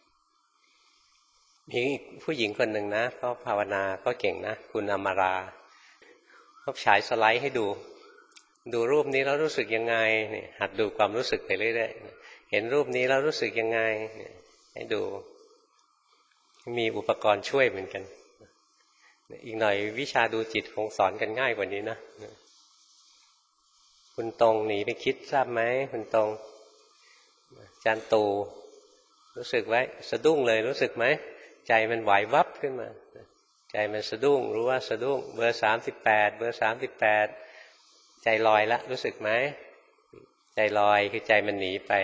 มีผู้หญิงคนหนึ่งนะเขาภาวนาก็เก่งนะคุณอมราเขาฉายสไลด์ให้ดูรูปนี้แล้วรู้สึกยังไงเนี่ยหัดดูความรู้สึกไปเรื่อยๆเห็นรูปนี้แล้วรู้สึกยังไงให้ดูมีอุปกรณ์ช่วยเหมือนกันอีกหน่อยวิชาดูจิตคงสอนกันง่ายกว่านี้นะคุณตรงหนีไปคิดทราบไหมคุณตรงจันตูรู้สึกไว้สะดุ้งเลยรู้สึกไหมใจมันไหววับขึ้นมาใจมันสะดุ้งรู้ว่าสะดุ้งเบอร์38ใจลอยละรู้สึกไหมใจลอยคือใจมันหนีไป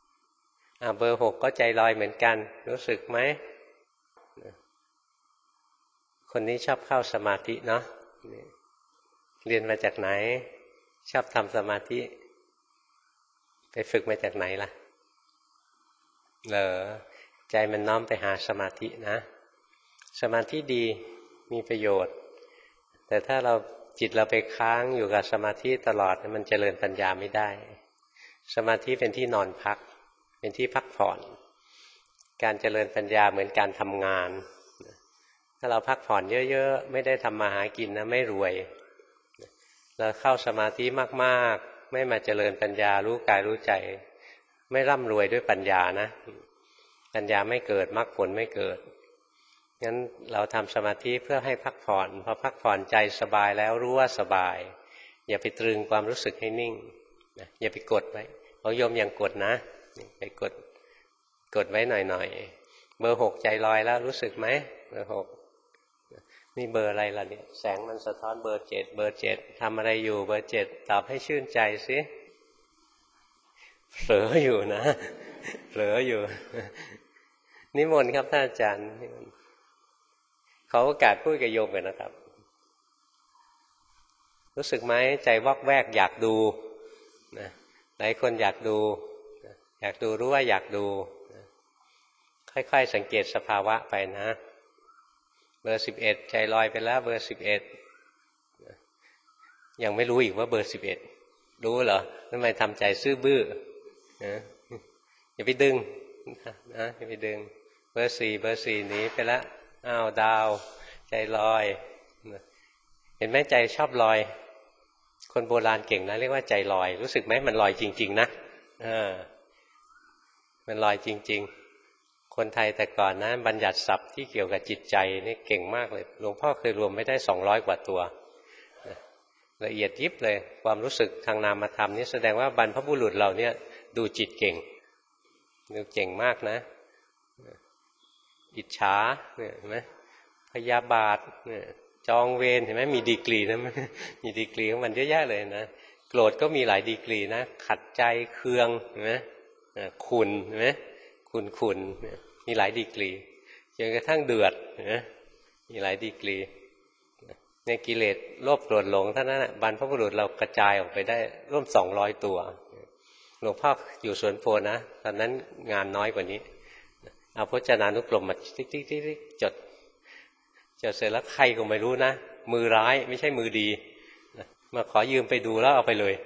เบอร์6ก็ใจลอยเหมือนกันรู้สึกไหมคนนี้ชอบเข้าสมาธิเนาะเรียนมาจากไหนชอบทำสมาธิไปฝึกมาจากไหนล่ะใจมันน้อมไปหาสมาธินะสมาธิดีมีประโยชน์แต่ถ้าจิตเราไปค้างอยู่กับสมาธิตลอดมันเจริญปัญญาไม่ได้สมาธิเป็นที่นอนพักเป็นที่พักผ่อนการเจริญปัญญาเหมือนการทำงานถ้าเราพักผ่อนเยอะๆไม่ได้ทำมาหากินนะไม่รวยเราเข้าสมาธิมากๆไม่มาเจริญปัญญารู้กายรู้ใจไม่ร่ำรวยด้วยปัญญานะปัญญาไม่เกิดมรรคผลไม่เกิดงั้นเราทำสมาธิเพื่อให้พักผ่อนพอพักผ่อนใจสบายแล้วรู้ว่าสบายอย่าไปตรึงความรู้สึกให้นิ่งอย่าไปกดไว้ของโยมยังกดนะไปกดไว้หน่อยๆเบอร์ 6ใจลอยแล้วรู้สึกไหมเบอร์ 6นี่เบอร์อะไรล่ะเนี่ยแสงมันสะท้อนเบอร์ 7เบอร์ 7ทำอะไรอยู่เบอร์ 7ตอบให้ชื่นใจสิเผลออยู่นะเผลออยู่นิมนต์ครับท่านอาจารย์ขอโอกาสพูดกับโยมกันนะครับรู้สึกไหมใจวอกแวกอยากดูนะหลายคนอยากดูรู้ว่าอยากดูค่อยๆสังเกตสภาวะไปนะเบอร์ 11ใจลอยไปแล้วเบอร์ 11ยังไม่รู้อีกว่าเบอร์ 11รู้เหรอทำไมทำใจซื่อบื้ออย่าไปดึงนะอย่าไปดึงเบอร์ 4หนีไปแล้วอ้าวดาวใจลอยเห็นไหมใจชอบลอยคนโบราณเก่งนะเรียกว่าใจลอยรู้สึกไหมมันลอยจริงๆนะมันลอยจริงๆคนไทยแต่ก่อนนะบัญญัติศัพท์ที่เกี่ยวกับจิตใจนี่เก่งมากเลยหลวงพ่อเคยรวมไม่ได้200 กว่าตัวละเอียดยิบเลยความรู้สึกทางนามธรรมนี่แสดงว่าบรรพบุรุษเราเนี่ยดูจิตเก่งดูเก่งมากนะอิจฉาเนี่ยเห็นไหมพยาบาทเนี่ยจองเวรเห็นไหมมีดีกรีนะมีดีกรีของมันเยอะแยะเลยนะโกรธก็มีหลายดีกรีนะขัดใจเคืองเห็นไหมขุ่นเห็นไหมขุ่นมีหลายดีกรีจนกระทั่งเดือดนะมีหลายดีกรีในกิเลสโลภโกรธหลงเท่านั้นบรรพบุรุษเรากระจายออกไปได้ร่วม200 ตัวหลวงพ่ออยู่สวนโพนะตอนนั้นงานน้อยกว่านี้เอาพจนานุกรมมาติ๊กจดเสร็จแล้วใครก็ไม่รู้นะมือร้ายไม่ใช่มือดีมาขอยืมไปดูแล้วเอาไปเลย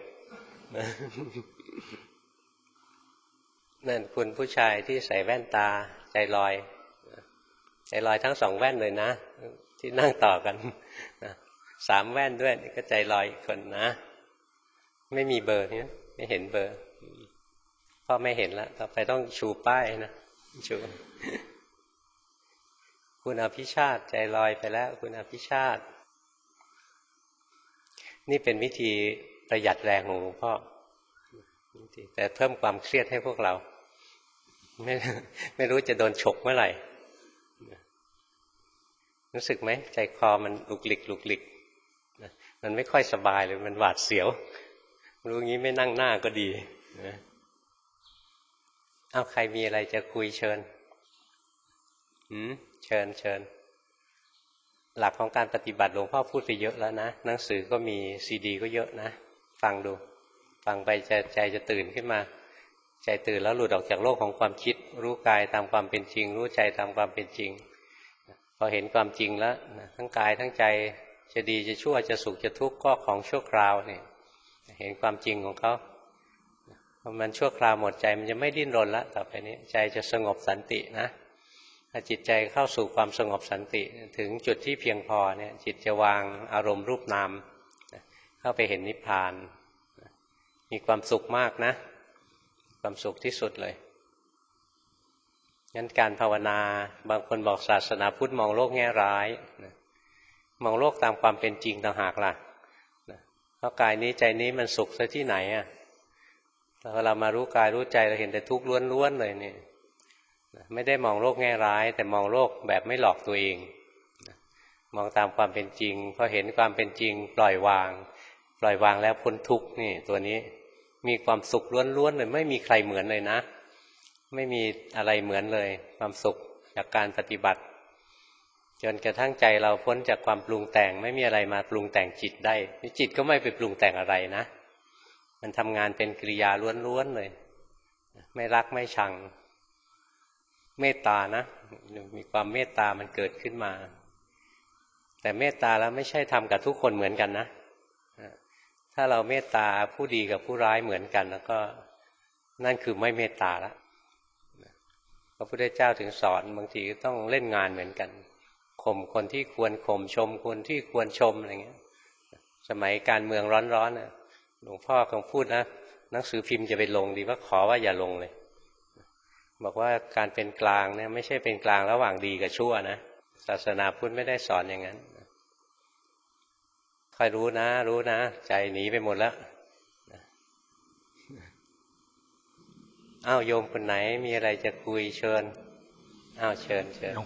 นั่นคุณผู้ชายที่ใส่แว่นตาใจลอยทั้ง2 แว่นเลยนะที่นั่งต่อกัน3 แว่นด้วยก็ใจลอยคนนะไม่มีเบอร์เนี่ยไม่เห็นเบอร์พ่อไม่เห็นแล้วต่อไปต้องชูป้ายนะชูคุณอภิชาติใจลอยไปแล้วคุณอภิชาตินี่เป็นวิธีประหยัดแรงของหลวงพ่อแต่เพิ่มความเครียดให้พวกเราไม่รู้จะโดนฉกเมื่อไหร่รู้สึกไหมใจคอมันลุกหลิกมันไม่ค่อยสบายเลยมันหวาดเสียวรู้งี้ไม่นั่งหน้าก็ดีเอาใครมีอะไรจะคุยเชิญเชิญหลักของการปฏิบัติหลวงพ่อพูดไปเยอะแล้วนะหนังสือก็มีซีดีก็เยอะนะฟังดูฟังไปใจจะตื่นขึ้นมาใจตื่นแล้วหลุดออกจากโลกของความคิดรู้กายตามความเป็นจริงรู้ใจตามความเป็นจริงพอเห็นความจริงแล้วทั้งกายทั้งใจจะดีจะชั่วจะสุขจะทุกข์ก็ของชั่วคราวเนี่ยเห็นความจริงของเขาพอมันชั่วคราวหมดใจมันจะไม่ดิ้นรนแล้วต่อไปนี้ใจจะสงบสันตินะถ้าจิตใจเข้าสู่ความสงบสันติถึงจุดที่เพียงพอเนี่ยจิตจะวางอารมณ์รูปนามเข้าไปเห็นนิพพานมีความสุขมากนะความสุขที่สุดเลยงั้นการภาวนาบางคนบอกศาสนาพุทธมองโลกแง่ร้ายมองโลกตามความเป็นจริงต่างหากล่ะเพราะกายนี้ใจนี้มันสุขซะที่ไหนอ่ะพอเรามารู้กายรู้ใจเราเห็นแต่ทุกข์ล้วนๆเลยเนี่ยไม่ได้มองโลกแง่ร้ายแต่มองโลกแบบไม่หลอกตัวเองมองตามความเป็นจริงพอเห็นความเป็นจริงปล่อยวางแล้วพ้นทุกข์นี่ตัวนี้มีความสุขล้วนๆเลยไม่มีใครเหมือนเลยนะไม่มีอะไรเหมือนเลยความสุขจากการปฏิบัติจนกระทั่งใจเราพ้นจากความปรุงแต่งไม่มีอะไรมาปรุงแต่งจิตได้จิตก็ไม่ไปปรุงแต่งอะไรนะมันทำงานเป็นกิริยาล้วนๆเลยไม่รักไม่ชังเมตตานะมีความเมตตามันเกิดขึ้นมาแต่เมตตาแล้วไม่ใช่ทำกับทุกคนเหมือนกันนะถ้าเราเมตตาผู้ดีกับผู้ร้ายเหมือนกันแล้วก็นั่นคือไม่เมตตาละพระพุทธเจ้าถึงสอนบางทีก็ต้องเล่นงานเหมือนกันข่มคนที่ควรข่มชมคนที่ควรชมอะไรเงี้ยสมัยการเมืองร้อนๆหลวงพ่อคงพูดนะหนังสือพิมพ์จะไปลงดีว่าขอว่าอย่าลงเลยบอกว่าการเป็นกลางเนี่ยไม่ใช่เป็นกลางระหว่างดีกับชั่วนะศาสนาพุทธไม่ได้สอนอย่างนั้นคอยรู้นะใจหนีไปหมดแล้วอ้าวโยมคนไหนมีอะไรจะคุยเชิญอ้าวเชิญ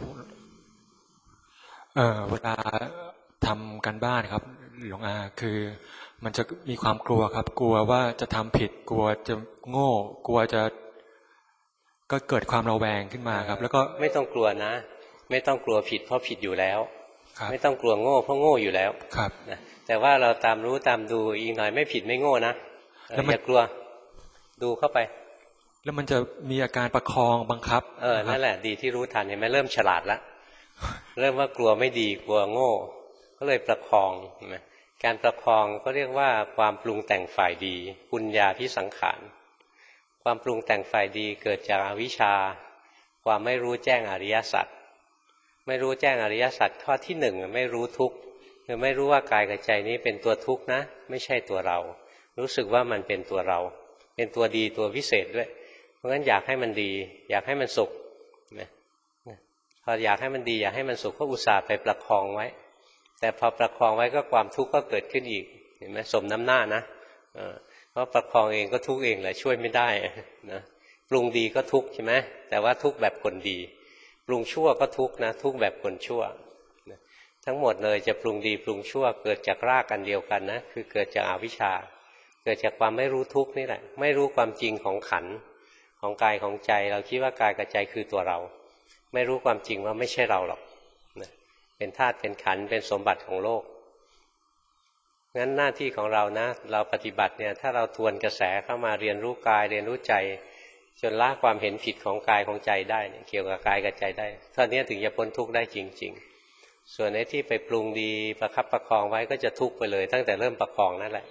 เวลาทำกันบ้านครับหลวงอาคือมันจะมีความกลัวครับกลัวว่าจะทำผิดกลัวจะโง่กลัวจะก็เกิดความระแวงขึ้นมาครับแล้วก็ไม่ต้องกลัวนะไม่ต้องกลัวผิดเพราะผิดอยู่แล้วไม่ต้องกลัวโง่เพราะโง่อยู่แล้วครับนะแต่ว่าเราตามรู้ตามดูอีกหน่อยไม่ผิดไม่โง่นะอย่ากลัวดูเข้าไปแล้วมันจะมีอาการประคองบังคับนั่นแหละดีที่รู้ทันเห็นไหมเริ่มฉลาดแล้วเริ่มว่ากลัวไม่ดีกลัวโง่ก็เลยประคองเห็นไหมการประคองก็เรียกว่าความปรุงแต่งฝ่ายดีปุญญาภิสังขารความปรุงแต่งฝ่ายดีเกิดจากอวิชชาความไม่รู้แจ้งอริยสัจไม่รู้แจ้งอริยสัจข้อที่หนึ่งไม่รู้ทุกข์คือไม่รู้ว่ากายกับใจนี้เป็นตัวทุกข์นะไม่ใช่ตัวเรารู้สึกว่ามันเป็นตัวเราเป็นตัวดีตัววิเศษด้วยเพราะงั้นอยากให้มันดีอยากให้มันสุขพออยากให้มันดีอยากให้มันสุขก็อุตส่าห์ไปประคองไว้แต่พอประคองไว้ก็ความทุกข์ก็เกิดขึ้นอีกเห็นไหมสมน้ำหน้านะเพราะประคองเองก็ทุกข์เองแหละช่วยไม่ได้นะปรุงดีก็ทุกข์ใช่ไหมแต่ว่าทุกข์แบบคนดีปรุงชั่วก็ทุกข์นะทุกข์แบบคนชั่วทั้งหมดเลยจะปรุงดีปรุงชั่วเกิดจากรากอันเดียวกันนะคือเกิดจากอวิชชาเกิดจากความไม่รู้ทุกข์นี่แหละไม่รู้ความจริงของขันธ์ของกายของใจเราคิดว่ากายกับใจคือตัวเราไม่รู้ความจริงว่าไม่ใช่เราหรอกเป็นธาตุเป็นขันธ์เป็นสมบัติของโลกงั้นหน้าที่ของเรานะเราปฏิบัติเนี่ยถ้าเราทวนกระแสเข้ามาเรียนรู้กายเรียนรู้ใจจนละความเห็นผิดของกายของใจได้เกี่ยวกับกายกับใจได้เท่านี้ถึงจะพ้นทุกข์ได้จริงๆส่วนไอ้ที่ไปปรุงดีประคับประคองไว้ก็จะทุกข์ไปเลยตั้งแต่เริ่มประคองนั่นแหละ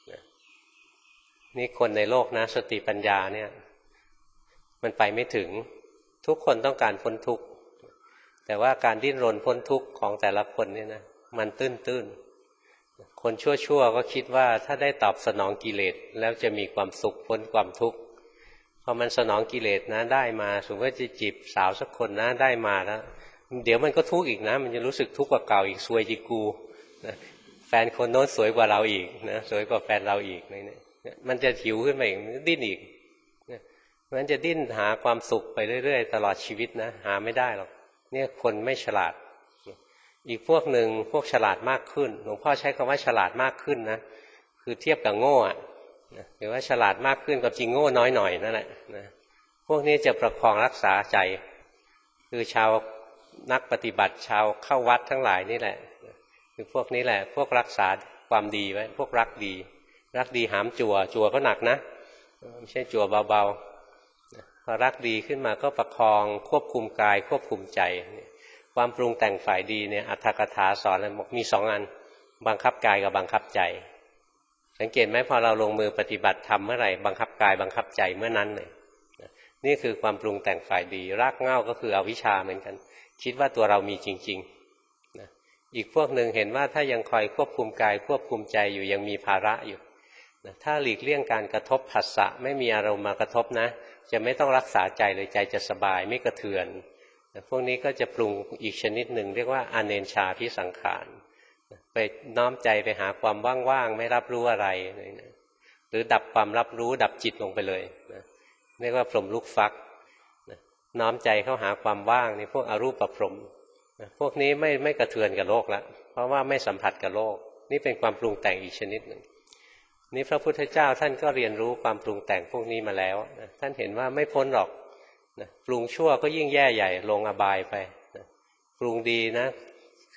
นี่คนในโลกนะสติปัญญาเนี่ยมันไปไม่ถึงทุกคนต้องการพ้นทุกข์แต่ว่าการดิ้นรนพ้นทุกข์ของแต่ละคนเนี่ยนะมันตื้นๆคนชั่วๆก็คิดว่าถ้าได้ตอบสนองกิเลสแล้วจะมีความสุขพ้นความทุกข์พอมันสนองกิเลสนะได้มาสมมติว่าจะจีบสาวสักคนนะได้มาแล้วเดี๋ยวมันก็ทุกข์อีกนะมันจะรู้สึกทุกข์กว่าเก่าอีกซวยจิกูนะแฟนคนโน้นสวยกว่าเราอีกนะสวยกว่าแฟนเราอีกเนี่ยมันจะหิวขึ้นมาอีกดิ้นอีกมันจะดิ้นหาความสุขไปเรื่อยๆตลอดชีวิตนะหาไม่ได้หรอกเนี่ยคนไม่ฉลาดอีกพวกหนึ่งพวกฉลาดมากขึ้นหลวงพ่อใช้คำว่าฉลาดมากขึ้นนะคือเทียบกับโง่หรือว่าฉลาดมากขึ้นกับจริงโง่น้อยหน่อยนั่นแหละนะพวกนี้จะประคองรักษาใจคือชาวนักปฏิบัติชาวเข้าวัดทั้งหลายนี่แหละคือพวกนี้แหละพวกรักษาความดีไว้พวกรักดีหามจั่วก็หนักนะไม่ใช่จั่วเบาๆพอรักดีขึ้นมาก็ประคองควบคุมกายควบคุมใจความปรุงแต่งฝ่ายดีเนี่ยอัตถกถาสอนบอกมี2 อันบังคับกายกับบังคับใจสังเกตไหมพอเราลงมือปฏิบัติธรรมเมื่อไหร่บังคับกายบังคับใจเมื่อนั้นเลยนี่คือความปรุงแต่งฝ่ายดีรากเหง้าก็คืออวิชชาเหมือนกันคิดว่าตัวเรามีจริงๆอีกพวกหนึ่งเห็นว่าถ้ายังคอยควบคุมกายควบคุมใจอยู่ยังมีภาระอยู่ถ้าหลีกเลี่ยงการกระทบผัสสะไม่มีอารมณ์มากระทบนะจะไม่ต้องรักษาใจเลยใจจะสบายไม่กระเทือนพวกนี้ก็จะปรุงอีกชนิดหนึ่งเรียกว่าอเนนชาภิสังขารไปน้อมใจไปหาความว่างๆไม่รับรู้อะไรหรือดับความรับรู้ดับจิตลงไปเลยเรียกว่าพรหมลูกฟักน้อมใจเข้าหาความว่างนี่พวกอรูปพรหมพวกนี้ไม่กระเทือนกับโลกแล้วเพราะว่าไม่สัมผัสกับโลกนี่เป็นความปรุงแต่งอีกชนิดหนึ่งนี่พระพุทธเจ้าท่านก็เรียนรู้ความปรุงแต่งพวกนี้มาแล้วท่านเห็นว่าไม่พ้นหรอกปรุงชั่วก็ยิ่งแย่ใหญ่ลงอบายไปปรุงดีนะ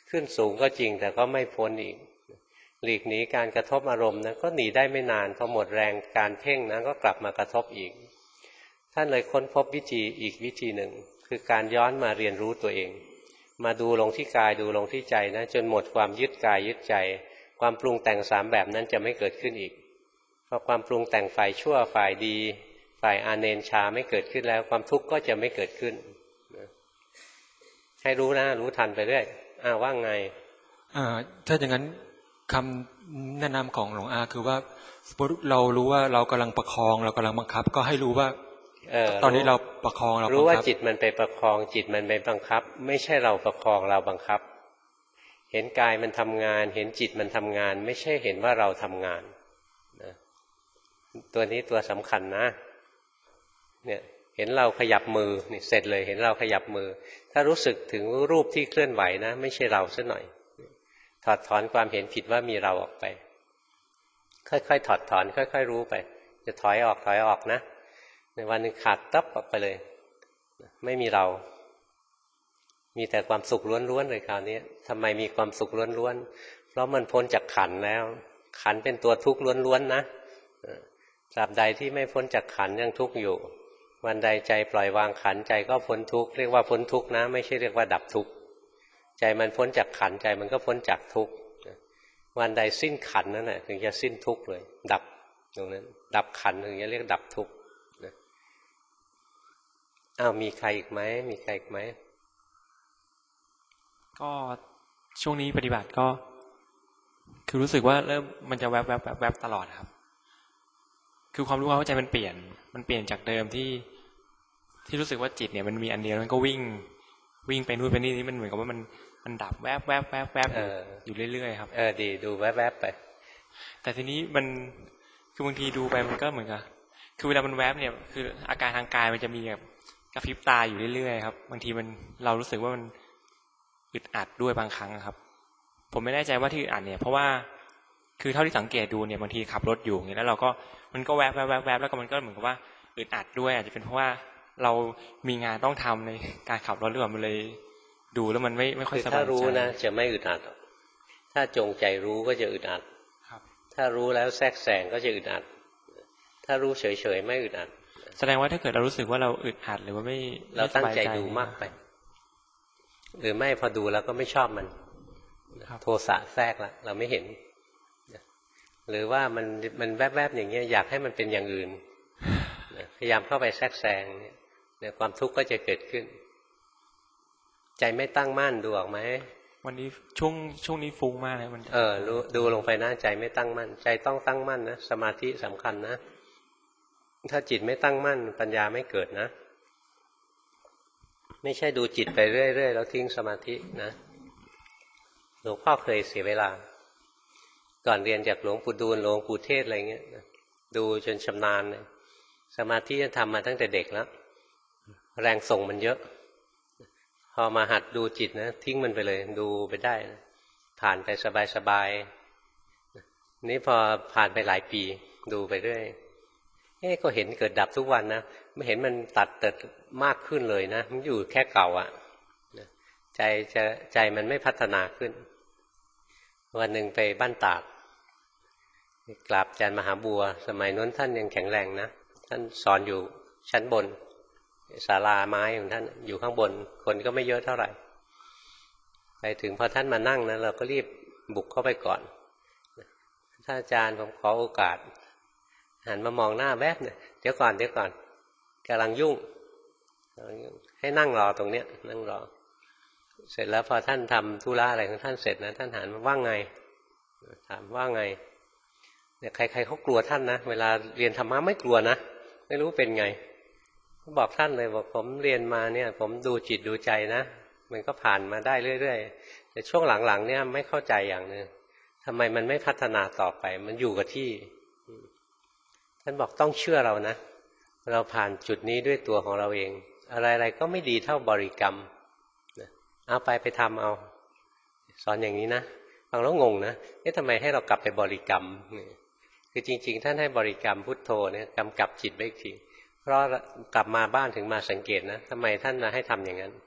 ขึ้นสูงก็จริงแต่ก็ไม่พ้นอีกหลีกหนีการกระทบอารมณ์นะก็หนีได้ไม่นานพอหมดแรงการเพ่งนะก็กลับมากระทบอีกท่านเลยค้นพบวิธีอีกวิธีหนึ่งคือการย้อนมาเรียนรู้ตัวเองมาดูลงที่กายดูลงที่ใจนะจนหมดความยึดกายยึดใจความปรุงแต่ง3แบบนั้นจะไม่เกิดขึ้นอีกพอความปรุงแต่งฝ่ายชั่วฝ่ายดีฝ่ายอาเนนชาไม่เกิดขึ้นแล้วความทุกข์ก็จะไม่เกิดขึ้นให้รู้นะรู้ทันไปเรื่อยว่าไงถ้าอย่างนั้นคำแนะนำของหลวงอาคือว่าสมมติเรารู้ว่าเรากำลังประคองเรากำลังบังคับก็ให้รู้ว่าตอนนี้เราประคองเรารู้ว่าจิตมันไปประคองจิตมันไปบังคับไม่ใช่เราประคองเราบังคับเห็นกายมันทำงานเห็นจิตมันทำงานไม่ใช่เห็นว่าเราทำงานนะตัวนี้ตัวสำคัญนะเนี่ยเห็นเราขยับมือนี่เสร็จเลยเห็นเราขยับมือถ้ารู้สึกถึงรูปที่เคลื่อนไหวนะไม่ใช่เราซะหน่อยถอดถอนความเห็นผิดว่ามีเราออกไปค่อยๆถอดถอนค่อยๆรู้ไปจะถอยออกนะในวันหนึ่งขาดตับออกไปเลยไม่มีเรามีแต่ความสุขล้วนๆเลยคราวนี้ทำไมมีความสุขล้วนๆเพราะมันพ้นจากขันธ์แล้วขันธ์เป็นตัวทุกข์ล้วนๆนะตราบใดที่ไม่พ้นจากขันธ์ยังทุกข์อยู่วันใดใจปล่อยวางขันธ์ใจก็พ้นทุกข์เรียกว่าพ้นทุกข์นะไม่ใช่เรียกว่าดับทุกข์ใจมันพ้นจากขันธ์ใจมันก็พ้นจากทุกข์วันใดสิ้นขันธ์นั่นแหละถึงจะสิ้นทุกข์เลยดับตรงนั้นดับขันธ์ถึงจะเรียกดับทุกข์มีใครอีกไหมก็ช่วงนี้ปฏิบัติก็คือรู้สึกว่าเริ่มมันจะแวบตลอดครับคือความรู้ความเข้าใจมันเปลี่ยนจากเดิมที่รู้สึกว่าจิตเนี่ยมันมีอันเดียวมันก็วิ่งไปนู่นไปนี่มันเหมือนกับว่ามันดับแวบอยู่เรื่อยๆครับดีดูแวบไปแต่ทีนี้มันคือบางทีดูไปมันก็เหมือนกับคือเวลามันแวบเนี่ยคืออาการทางกายมันจะมีแบบกระพริบตาอยู่เรื่อยๆครับบางทีเรารู้สึกว่ามันอึดอัดด้วยบางครั้งครับผมไม่แน่ใจว่าที่อึดอัดเนี่ยเพราะว่าคือเท่าที่สังเกตดูเนี่ยบางทีขับรถอยู่อย่างเงี้ยแล้วเราก็มันก็แวบแล้วก็มันก็เหมือนกับว่าอึดอัดด้วยอาจจะเป็นเพราะว่าเรามีงานต้องทำในการขับรถหรือเปล่ามันเลยดูแล้วมันไม่ค่อยสบายใจถ้ารู้นะจะไม่อึดอัดถ้าจงใจรู้ก็จะอึดอัดถ้ารู้แล้วแทรกแซงก็จะอึดอัดถ้ารู้เฉยๆไม่อึดอัดแสดงว่าถ้าเกิดเรารู้สึกว่าเราอึดอัดหรือว่าไม่เราตั้งใจดูมากไปหรือไม่พอดูแล้วก็ไม่ชอบมันโทสะแทรกละเราไม่เห็นหรือว่ามันแวบๆอย่างเงี้ยอยากให้มันเป็นอย่างอื่นพยายามเข้าไปแทรกแซงเนี่ยความทุกข์ก็จะเกิดขึ้นใจไม่ตั้งมั่นดูออกไหมวันนี้ช่วงนี้ฟุ้งมากเลยมันรู้ดูลงไปนะใจไม่ตั้งมั่นใจต้องตั้งมั่นนะสมาธิสำคัญนะถ้าจิตไม่ตั้งมั่นปัญญาไม่เกิดนะไม่ใช่ดูจิตไปเรื่อยๆแล้วทิ้งสมาธินะหลวงพ่อเคยเสียเวลาก่อนเรียนจากหลวงปู่ดูลหลวงปู่เทศอะไรเงี้ยดูจนชำนาญเลยสมาธิทำมาตั้งแต่เด็กแล้วแรงส่งมันเยอะพอมาหัดดูจิตนะทิ้งมันไปเลยดูไปได้นะผ่านไปสบายๆนี่พอผ่านไปหลายปีดูไปเรื่อยก็เห็นเกิดดับทุกวันนะไม่เห็นมันตัดเติดมากขึ้นเลยนะมันอยู่แค่เก่าใจมันไม่พัฒนาขึ้นวันหนึ่งไปบ้านตากกราบอาจารย์มหาบัวสมัยนั้นท่านยังแข็งแรงนะท่านสอนอยู่ชั้นบนศาลาไม้ของท่านอยู่ข้างบนคนก็ไม่เยอะเท่าไหร่ไปถึงพอท่านมานั่งนะเราก็รีบบุกเข้าไปก่อนท่านอาจารย์ผมขอโอกาสหันมามองหน้าแวบเนี่ยเดี๋ยวก่อนกำลังยุ่งให้นั่งรอตรงเนี้ยนั่งรอเสร็จแล้วพอท่านทำธุระอะไรของท่านเสร็จนะท่านหันมาว่าไงถามว่าไงเนี่ยใครๆเขากลัวท่านนะเวลาเรียนธรรมะไม่กลัวนะไม่รู้เป็นไงบอกท่านเลยบอกผมเรียนมาเนี่ยผมดูจิตดูใจนะมันก็ผ่านมาได้เรื่อยๆแต่ช่วงหลังๆเนี่ยไม่เข้าใจอย่างนึงทำไมมันไม่พัฒนาต่อไปมันอยู่กับที่ท่านบอกต้องเชื่อเรานะเราผ่านจุดนี้ด้วยตัวของเราเองอะไรๆก็ไม่ดีเท่าบริกรรมเอาไปทำเอาสอนอย่างนี้นะฟังแล้วงงนะทำไมให้เรากลับไปบริกรรมคือจริงๆท่านให้บริกรรมพุทโธเนี่ยกำกับจิตไว้อีกทีเพราะกลับมาบ้านถึงมาสังเกตนะทำไมท่านมาให้ทำอย่างนั้น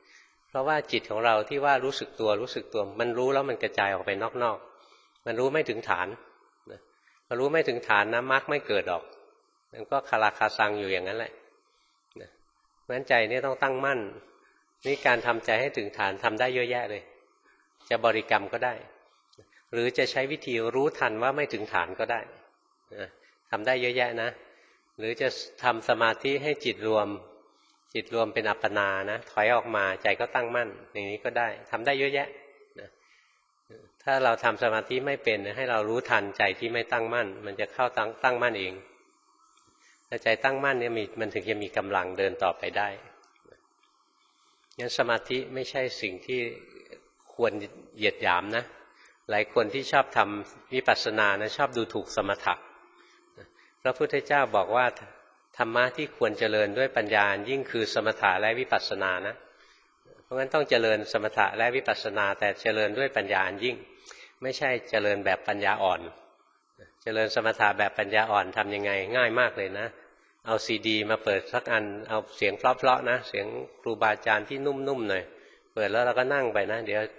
เพราะว่าจิตของเราที่ว่ารู้สึกตัวมันรู้แล้วมันกระจายออกไปนอกๆมันรู้ไม่ถึงฐานพอรู้ไม่ถึงฐานนะมรรคไม่เกิดหรอกมันก็คาราคาซังอยู่อย่างนั้นแหละเพราะฉะนั้นใจนี่ต้องตั้งมั่นนี่การทำใจให้ถึงฐานทำได้เยอะแยะเลยจะบริกรรมก็ได้หรือจะใช้วิธีรู้ทันว่าไม่ถึงฐานก็ได้ทำได้เยอะแยะนะหรือจะทำสมาธิให้จิตรวมเป็นอัปปนานะถอยออกมาใจก็ตั้งมั่นอย่างนี้ก็ได้ทำได้เยอะแยะนะถ้าเราทำสมาธิไม่เป็นให้เรารู้ทันใจที่ไม่ตั้งมั่นมันจะเข้าตั้งมั่นเองถ้าใจตั้งมั่นเนี่ยมันถึงจะมีกำลังเดินต่อไปได้งั้นสมาธิไม่ใช่สิ่งที่ควรเหยียดหยามนะหลายคนที่ชอบทำวิปัสสนานะชอบดูถูกสมถะพระพุทธเจ้าบอกว่าธรรมะที่ควรเจริญด้วยปัญญายิ่งคือสมถะและวิปัสสนานะเพราะงั้นต้องเจริญสมถะและวิปัสสนาแต่เจริญด้วยปัญญายิ่งไม่ใช่เจริญแบบปัญญาอ่อนเจริญสมถะแบบปัญญาอ่อนทำยังไงง่ายมากเลยนะเอาซีดีมาเปิดสักอันเอาเสียงเพราะๆนะเสียงครูบาอาจารย์ที่นุ่มๆหน่อยเปิดแล้วเราก็นั่งไปนะเดี๋ยว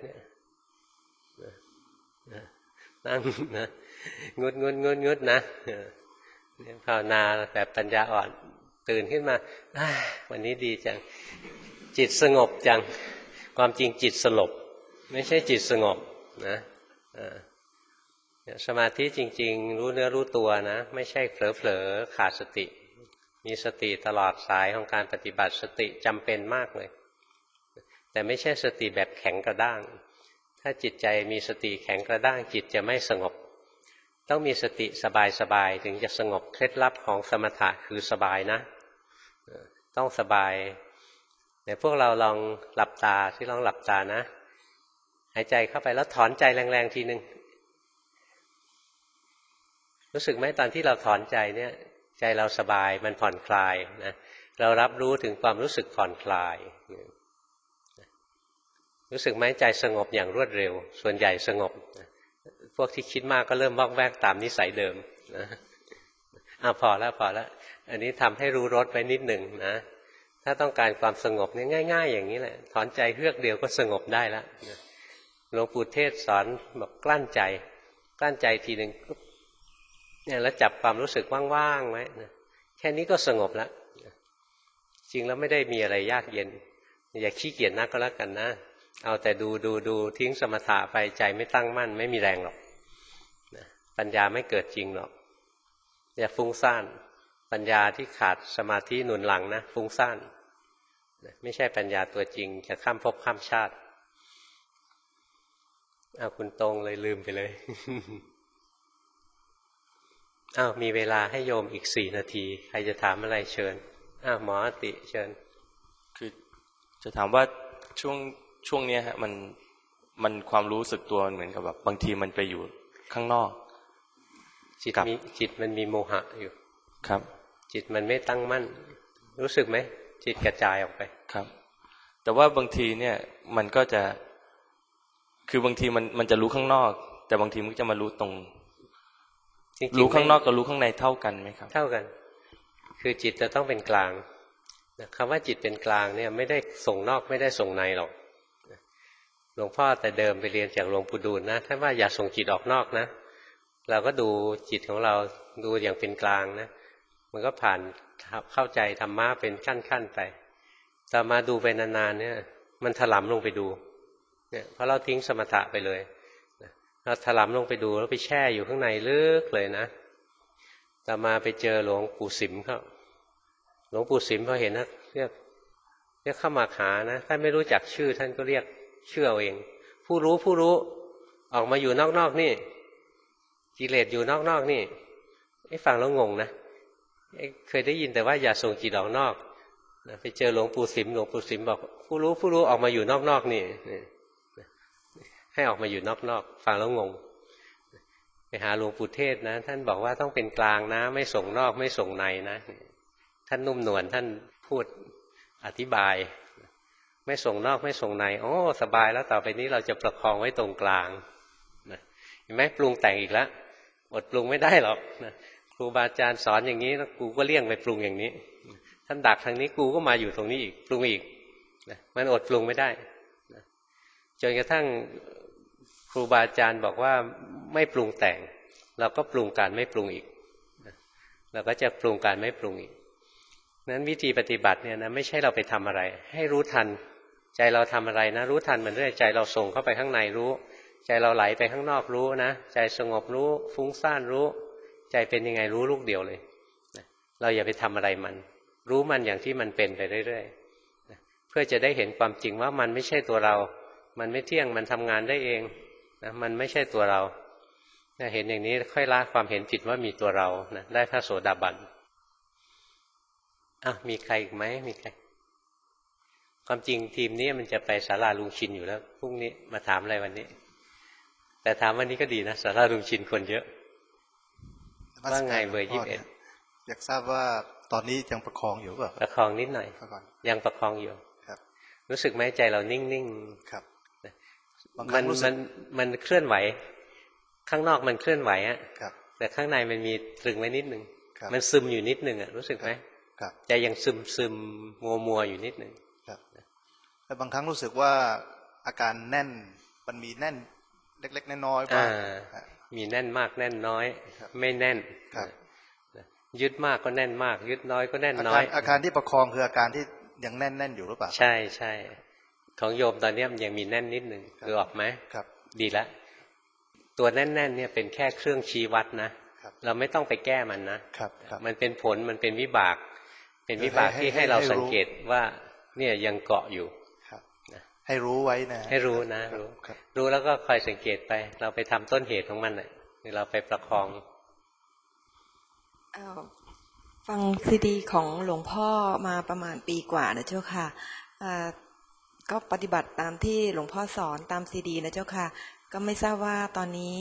นั่งนะงดนะภาวนาแบบปัญญาอ่อนตื่นขึ้นมาวันนี้ดีจังจิตสงบจังความจริงจิตสลบไม่ใช่จิตสงบนะสมาธิจริงๆรู้เนื้อรู้ตัวนะไม่ใช่เผลอๆขาดสติมีสติตลอดสายของการปฏิบัติสติจำเป็นมากเลยแต่ไม่ใช่สติแบบแข็งกระด้างถ้าจิตใจมีสติแข็งกระด้างจิตจะไม่สงบต้องมีสติสบายๆถึงจะสงบเคล็ดลับของสมถะคือสบายนะต้องสบายแต่พวกเราลองหลับตาที่ลองหลับตานะหายใจเข้าไปแล้วถอนใจแรงๆทีนึงรู้สึกไหมตอนที่เราถอนใจเนี่ยใจเราสบายมันผ่อนคลายนะเรารับรู้ถึงความรู้สึกผ่อนคลายรู้สึกไหมใจสงบอย่างรวดเร็วส่วนใหญ่สงบพวกที่คิดมากก็เริ่มวอกแวกตามนิสัยเดิมนะพอแล้วอันนี้ทำให้รู้รสไว้นิดหนึ่งนะถ้าต้องการความสงบเนี่ยง่ายๆอย่างนี้แหละถอนใจเฮือกเดียวก็สงบได้แล้วหลวงปู่เทศสอนบอกกลั้นใจทีหนึ่งเนี่ยแล้วจับความรู้สึกว่างๆไว้นะแค่นี้ก็สงบแล้วจริงแล้วไม่ได้มีอะไรยากเย็นอย่าขี้เกียจนักก็แล้วกันนะเอาแต่ดูทิ้งสมถะไปใจไม่ตั้งมั่นไม่มีแรงหรอกปัญญาไม่เกิดจริงหรอกอย่าฟุ้งซ่านปัญญาที่ขาดสมาธิหนุนหลังนะฟุ้งซ่านไม่ใช่ปัญญาตัวจริงจะข้ามภพข้ามชาติคุณตรงเลยลืมไปเลย มีเวลาให้โยมอีก4 นาทีใครจะถามอะไรเชิญหมอติเชิญคือจะถามว่าช่วงนี้ฮะมันความรู้สึกตัวเหมือนกับแบบบางทีมันไปอยู่ข้างนอกจิตมันมีโมหะอยู่ครับจิตมันไม่ตั้งมั่นรู้สึกไหมจิตกระจายออกไปครับแต่ว่าบางทีเนี่ยมันก็จะคือบางทีมันจะรู้ข้างนอกแต่บางทีมันจะมารู้ตรงรู้ข้างนอกกับรู้ข้างในเท่ากันไหมครับเท่ากันคือจิตจะต้องเป็นกลางคำว่าจิตเป็นกลางเนี่ยไม่ได้ส่งนอกไม่ได้ส่งในหรอกหลวงพ่อแต่เดิมไปเรียนจากหลวงปู่ดูลนะท่านว่าอย่าส่งจิตออกนอกนะเราก็ดูจิตของเราดูอย่างเป็นกลางนะมันก็ผ่านเข้าใจธรรมะเป็นขั้นๆไปต่อมาดูไปนานๆเนี่ยมันถลำลงไปดูเนี่ยเพราะเราทิ้งสมถะไปเลยเราถลำลงไปดูแล้วไปแช่อยู่ข้างในลึกเลยนะต่อมาไปเจอหลวงปู่สิมเขาหลวงปู่สิมพอเห็นนะเรียกเข้ามาหานะท่านไม่รู้จักชื่อท่านก็เรียกชื่อเอาเองผู้รู้ออกมาอยู่นอกๆนี่กิเลสอยู่นอกๆนี่ฟังแล้วงงนะเคยได้ยินแต่ว่าอย่าส่งจิตออกนอกไปเจอหลวงปู่สิมบอกผู้รู้ออกมาอยู่นอกๆนี่ให้ออกมาอยู่นอกๆฟังแล้วงงไปหาหลวงปู่เทศนะท่านบอกว่าต้องเป็นกลางนะไม่ส่งนอกไม่ส่งในนะท่านนุ่มนวลท่านพูดอธิบายไม่ส่งนอกไม่ส่งในสบายแล้วต่อไปนี้เราจะประคองไว้ตรงกลางเห็นไหมปรุงแต่งอีกแล้วอดปรุงไม่ได้หรอกครูบาอาจารย์สอนอย่างนี้แล้วกูก็เลี่ยงไปปรุงอย่างนี้ท่านดักทางนี้กูก็มาอยู่ตรงนี้อีกปรุงอีกมันอดปรุงไม่ได้จนกระทั่งครูบาอาจารย์บอกว่าไม่ปรุงแต่งเราก็ปรุงการไม่ปรุงอีกเราก็จะปรุงการไม่ปรุงอีกนั้นวิธีปฏิบัติเนี่ยนะไม่ใช่เราไปทำอะไรให้รู้ทันใจเราทำอะไรนะรู้ทันมันเรื่อยใจเราส่งเข้าไปข้างในรู้ใจเราไหลไปข้างนอกรู้นะใจสงบรู้ฟุ้งซ่านรู้ใจเป็นยังไงรู้ลูกเดียวเลยเราอย่าไปทำอะไรมันรู้มันอย่างที่มันเป็นไปเรื่อยๆเพื่อจะได้เห็นความจริงว่ามันไม่ใช่ตัวเรามันไม่เที่ยงมันทำงานได้เองนะมันไม่ใช่ตัวเราเห็นอย่างนี้ค่อยละความเห็นผิดว่ามีตัวเรานะได้พระโสดาบันมีใครอีกไหมมีใครความจริงทีมนี้มันจะไปศาลาลุงชินอยู่แล้วพรุ่งนี้มาถามอะไรวันนี้แต่ถามวันนี้ก็ดีนะศาลาลุงชินคนเยอะว่าไงเบอร์21 อยากทราบว่าตอนนี้ยังประคองอยู่ป่ะประคองนิดหน่อยยังประคองอยู่ครับรู้สึกไหมใจเรานิ่งๆครับมันเคลื่อนไหวข้างนอกมันเคลื่อนไหวอะแต่ข้างในมันมีตรึงไว้นิดนึงมันซึมอยู่นิดนึงรู้สึกไหมใจยังซึมมัวอยู่นิดนึงแต่บางครั้งรู้สึกว่าอาการแน่นมันมีแน่นเล็กๆน้อยๆบ้างมีแน่นมากแน่นน้อยไม่แน่นยึดมากก็แน่นมากยึดน้อยก็แน่นน้อยอาการที่ประคองคืออาการที่ยังแน่นอยู่หรือเปล่าใช่ใช่ของโยมตอนนี้มันยังมีแน่นนิดนึงคือออกไหมครับดีแล้วตัวแน่นๆเนี่ยเป็นแค่เครื่องชี้วัดนะเราไม่ต้องไปแก้มันนะครับมันเป็นผลมันเป็นวิบากเป็นวิบากที่ให้เราสังเกตว่าเนี่ยยังเกาะอยู่ให้รู้ไว้นะให้รู้นะรู้แล้วก็คอยสังเกตไปเราไปทำต้นเหตุของมันเราไปประคองฟังซีดีของหลวงพ่อมาประมาณปีกว่านะเจ้าค่ะก็ปฏิบัติตามที่หลวงพ่อสอนตามซีดีนะเจ้าค่ะก็ไม่ทราบว่าตอนนี้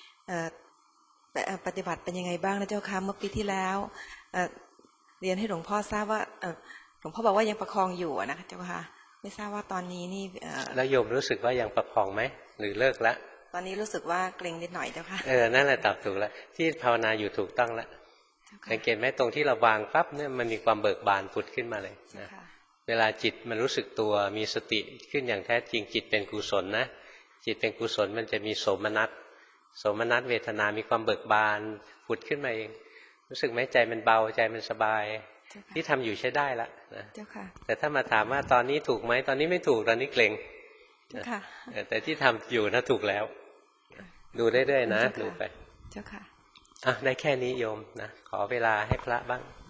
ปฏิบัติเป็นยังไงบ้างนะเจ้าค่ะเมื่อปีที่แล้วเรียนให้หลวงพ่อทราบว่าหลวงพ่อบอกว่ายังประคองอยู่นะเจ้าค่ะไม่ทราบว่าตอนนี้นี่แล้วโยมรู้สึกว่ายังประคองไหมหรือเลิกละตอนนี้รู้สึกว่าเกร็งนิดหน่อยเจ้าค่ะนั่นแหละตอบถูกแล้วที่ภาวนาอยู่ถูกต้องแล้วสังเกตไหมตรงที่เราวางปั๊บเนี่ยมันมีความเบิกบานผุดขึ้นมาเลยนะเวลาจิตมันรู้สึกตัวมีสติขึ้นอย่างแท้จริงจิตเป็นกุศลนะจิตเป็นกุศลมันจะมีโสมนัสเวทนามีความเบิกบานผุดขึ้นมาเองรู้สึกไหมใจมันเบาใจมันสบายที่ทำอยู่ใช้ได้ละนะแต่ถ้ามาถามว่าตอนนี้ถูกไหมตอนนี้ไม่ถูกตอนนี้เกร็งแต่ที่ทำอยู่นะถูกแล้วดูเรื่อยๆนะดูไปเจ้าค่ะได้แค่นี้โยมนะขอเวลาให้พระบ้าง